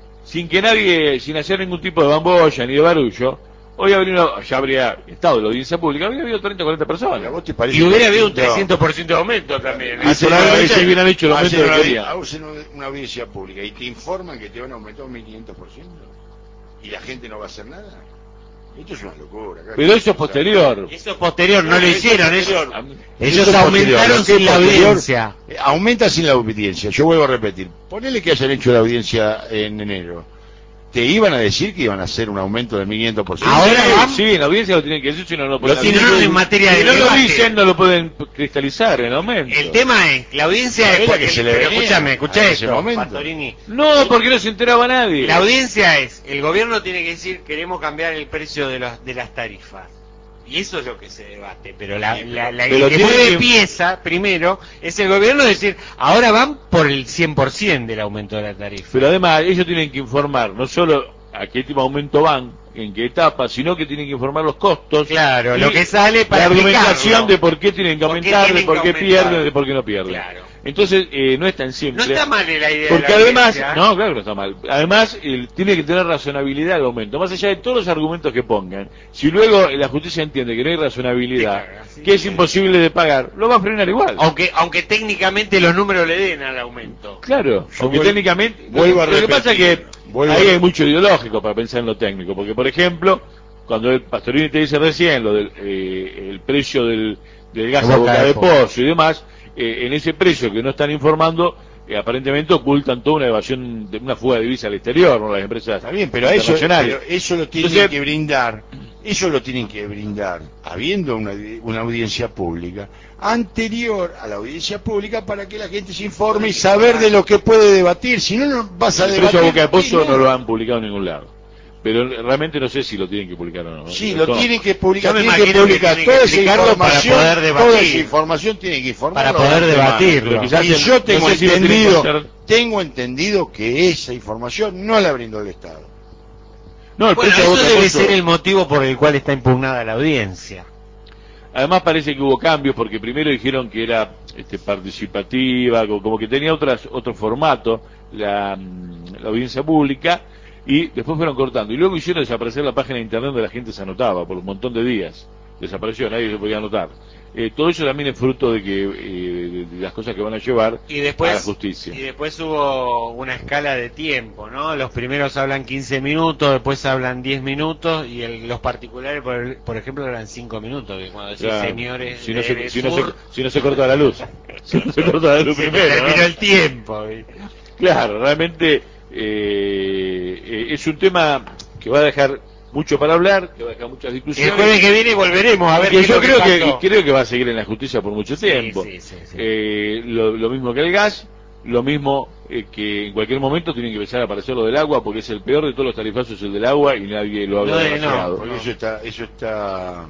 sin hacer ningún tipo de bambolla ni de barullo, hoy ya habría estado la audiencia pública, habría habido 30 o 40 ¿A personas. vos te parece Y hubiera que- habido un No. 300% de aumento también. Hacen Por ahí, una si audiencia- hubieran hecho el aumento hacen que una- querían. hacen una audiencia pública y te informan que te van a aumentar un 1500% y la gente no va a hacer nada. Esto es una locura. Carlos. Pero eso es posterior. Eso es posterior, no lo hicieron. Ellos Ellos aumentaron sin la audiencia. Aumenta sin la audiencia. Yo vuelvo a repetir. Ponele que hayan hecho la audiencia en enero. ¿Te iban a decir que iban a hacer un aumento del 1500%? Ahora van- Sí, en la audiencia lo tienen que decir, si no lo pueden Si no, en materia si de no lo debate. dicen, no lo pueden cristalizar en aumento. El tema es, la audiencia Era es... que se le pero venía escúchame, a ese esto, momento. Pastorini. No, porque no se enteraba nadie. La audiencia es, el gobierno tiene que decir, queremos cambiar el precio de las tarifas. Y eso es lo que se debate, pero pero el que tiene mueve que- pieza, primero, es el gobierno decir, ahora van por el 100% del aumento de la tarifa. Pero además, ellos tienen que informar no solo a qué tipo de aumento van, en qué etapa, sino que tienen que informar los costos. Claro, y lo que sale para la argumentación explicarlo. de por qué tienen que ¿Por qué aumentar, tienen de por que qué aumentar? pierden, de por qué no pierden. Claro. Entonces, no es tan simple. No está mal la idea Porque de la además, audiencia. no, claro que no está mal. Además, tiene que tener razonabilidad el aumento. Más allá de todos los argumentos que pongan, si luego la justicia entiende que no hay razonabilidad, Sí, claro, así que es que- imposible de pagar, lo va a frenar igual. Aunque técnicamente los números le den al aumento. Claro, porque vuelvo- técnicamente vuelvo a lo que pasa es repetir, que vuelvo ahí a- hay mucho ideológico para pensar en lo técnico, porque por ejemplo, cuando el Pastorini te dice recién lo del el precio del gas a boca de pozo y demás, en ese precio que no están informando, aparentemente ocultan toda una evasión, una fuga de divisa al exterior, ¿no? Las empresas Está bien, pero internacionales. eso lo tienen Entonces- que brindar. Eso lo tienen que brindar, habiendo una audiencia pública, anterior a la audiencia pública, para que la gente se informe y saber de lo que puede debatir. Si no, no vas a El debatir. precio a boca de pozo nada. no lo han publicado en ningún lado. Pero realmente no sé si lo tienen que publicar o no. Sí, No. lo tienen que publicar, Yo me tienen que imagino que publicar tienen que toda esa explicarlo para información, poder debatir. toda esa información tiene que informar Para poder debatirlo. Pero quizás Y no yo tengo sé si lo tienen que entendido, hacer. que esa información no la brindó el Estado. No, el Bueno, precio a eso boca de debe pozo- ser el motivo por el cual está impugnada la audiencia. Además parece que hubo cambios porque primero dijeron que era participativa, como que tenía otro formato la audiencia pública, y después fueron cortando. Y luego hicieron desaparecer la página de internet donde la gente se anotaba por un montón de días. Desapareció, nadie se podía anotar. Todo eso también es fruto de que de las cosas que van a llevar Y después, a la justicia. y después hubo una escala de tiempo, ¿no? Los primeros hablan 15 minutos, después hablan 10 minutos, y los particulares, por ejemplo, eran 5 minutos, que cuando decís Claro. señores si no, de se, si, no Sur, si no se corta la luz. Si no se corta la luz se primero, ¿no? terminó el tiempo. ¿viste? Claro, realmente es un tema que va a dejar mucho para hablar, que va a dejar muchas El discusiones. jueves que viene volveremos a ver Que qué es yo lo que pasó. creo que va a seguir en la justicia por mucho tiempo. Sí. Lo mismo que el gas, lo mismo que en cualquier momento tienen que empezar a aparecer lo del agua, porque es el peor de todos los tarifazos, el del agua, y nadie lo habla No, demasiado. Porque eso está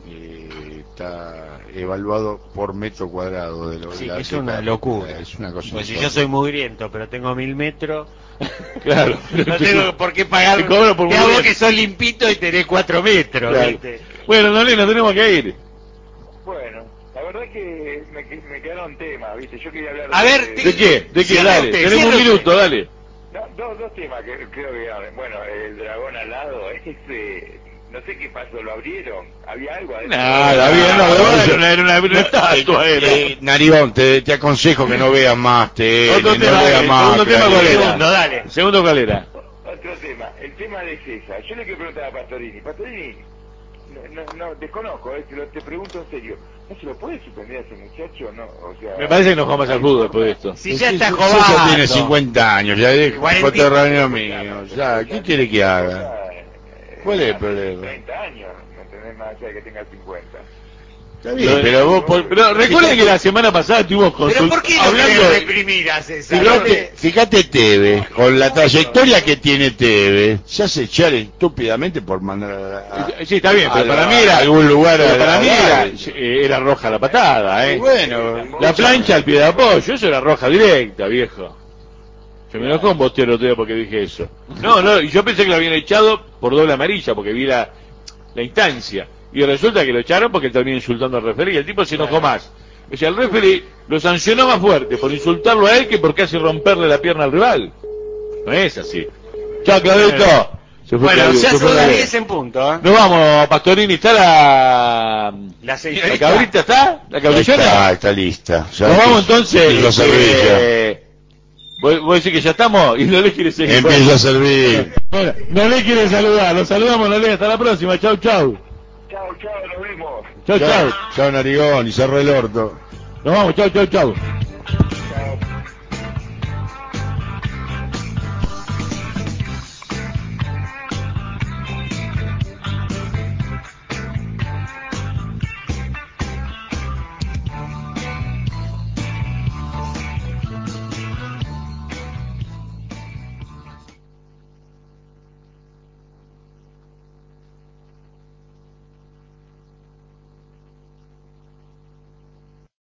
evaluado por metro cuadrado de lo Sí, la- es de una cada- locura. Es una cosa Pues si insólita. yo soy mugriento, pero tengo 1000 metros, Claro. no tengo por qué pagar. Te cobro por Te hago mugriento. que sos limpito y tenés 4 metros. Claro. ¿viste? Bueno, Nolé, nos tenemos que ir. Bueno, la verdad es que me quedaron temas, ¿viste? Yo quería hablar A ver, ¿De qué? ¿De qué? Cierra Dale, usted, tenemos un cierra minuto, usted. dale. No, dos temas que creo que... Bueno, el dragón alado, no sé qué pasó, ¿lo abrieron? ¿Había algo adentro? Nada, bien, no, era una estatua, era. Narigón, te aconsejo que no veas más Otro no tema, veas el más. segundo tema, ¿cuál era? Segundo, dale. Segundo, ¿cuál era? Otro tema, el tema de César. Yo le quiero preguntar a Pastorini. Pastorini, no desconozco, te pregunto en serio. ¿No se lo puede suspender a ese muchacho? No, o sea... Me parece que nos vamos al fútbol después de esto. Si ya está César jugando. tiene 50 años, ya es 40. coterráneo mío. Ya, ¿qué quiere que haga? ¿Cuál es el hace problema? 30 años, ¿me entendés? Más allá de que tenga 50. Está bien, pero vos... Pero recuerden que la semana pasada estuvimos ¿Pero por qué no hablando quiere reprimir a César? Fíjate Tevez, con la trayectoria que tiene Tevez, se hace echar estúpidamente por mandar a... Sí, está bien, pero para mí era algún lugar pero para mí a- era roja la patada, Y bueno, La plancha al pie de apoyo, eso era roja directa, viejo. Se me enojó un bostero otro día porque dije eso. No, y yo pensé que lo habían echado por doble amarilla, porque vi la instancia. Y resulta que lo echaron porque terminó insultando al referee. El tipo se enojó más. O sea, el referee lo sancionó más fuerte por insultarlo a él que por casi romperle la pierna al rival. No es así. Chao, Claudito. Se fue Bueno, Claudio, ya se fue son las Claudio. 10 en punto. ¿eh? Nos vamos, Pastorini. ¿Está La la señorita. cabrita? ¿Está? ¿La cabrillona? está lista. Ya Nos vamos empieza- entonces. empieza a servir ¿Vos decís que ya estamos? Y no le quiere ya. seguir. Empieza a servir. Bueno, no le quiere saludar. Los saludamos, no le. Hasta la próxima. Chau, chau. Chao, nos vemos. Chau, chau. Chao, Narigón, y cerró el orto. Nos vamos, chau, chau, chau.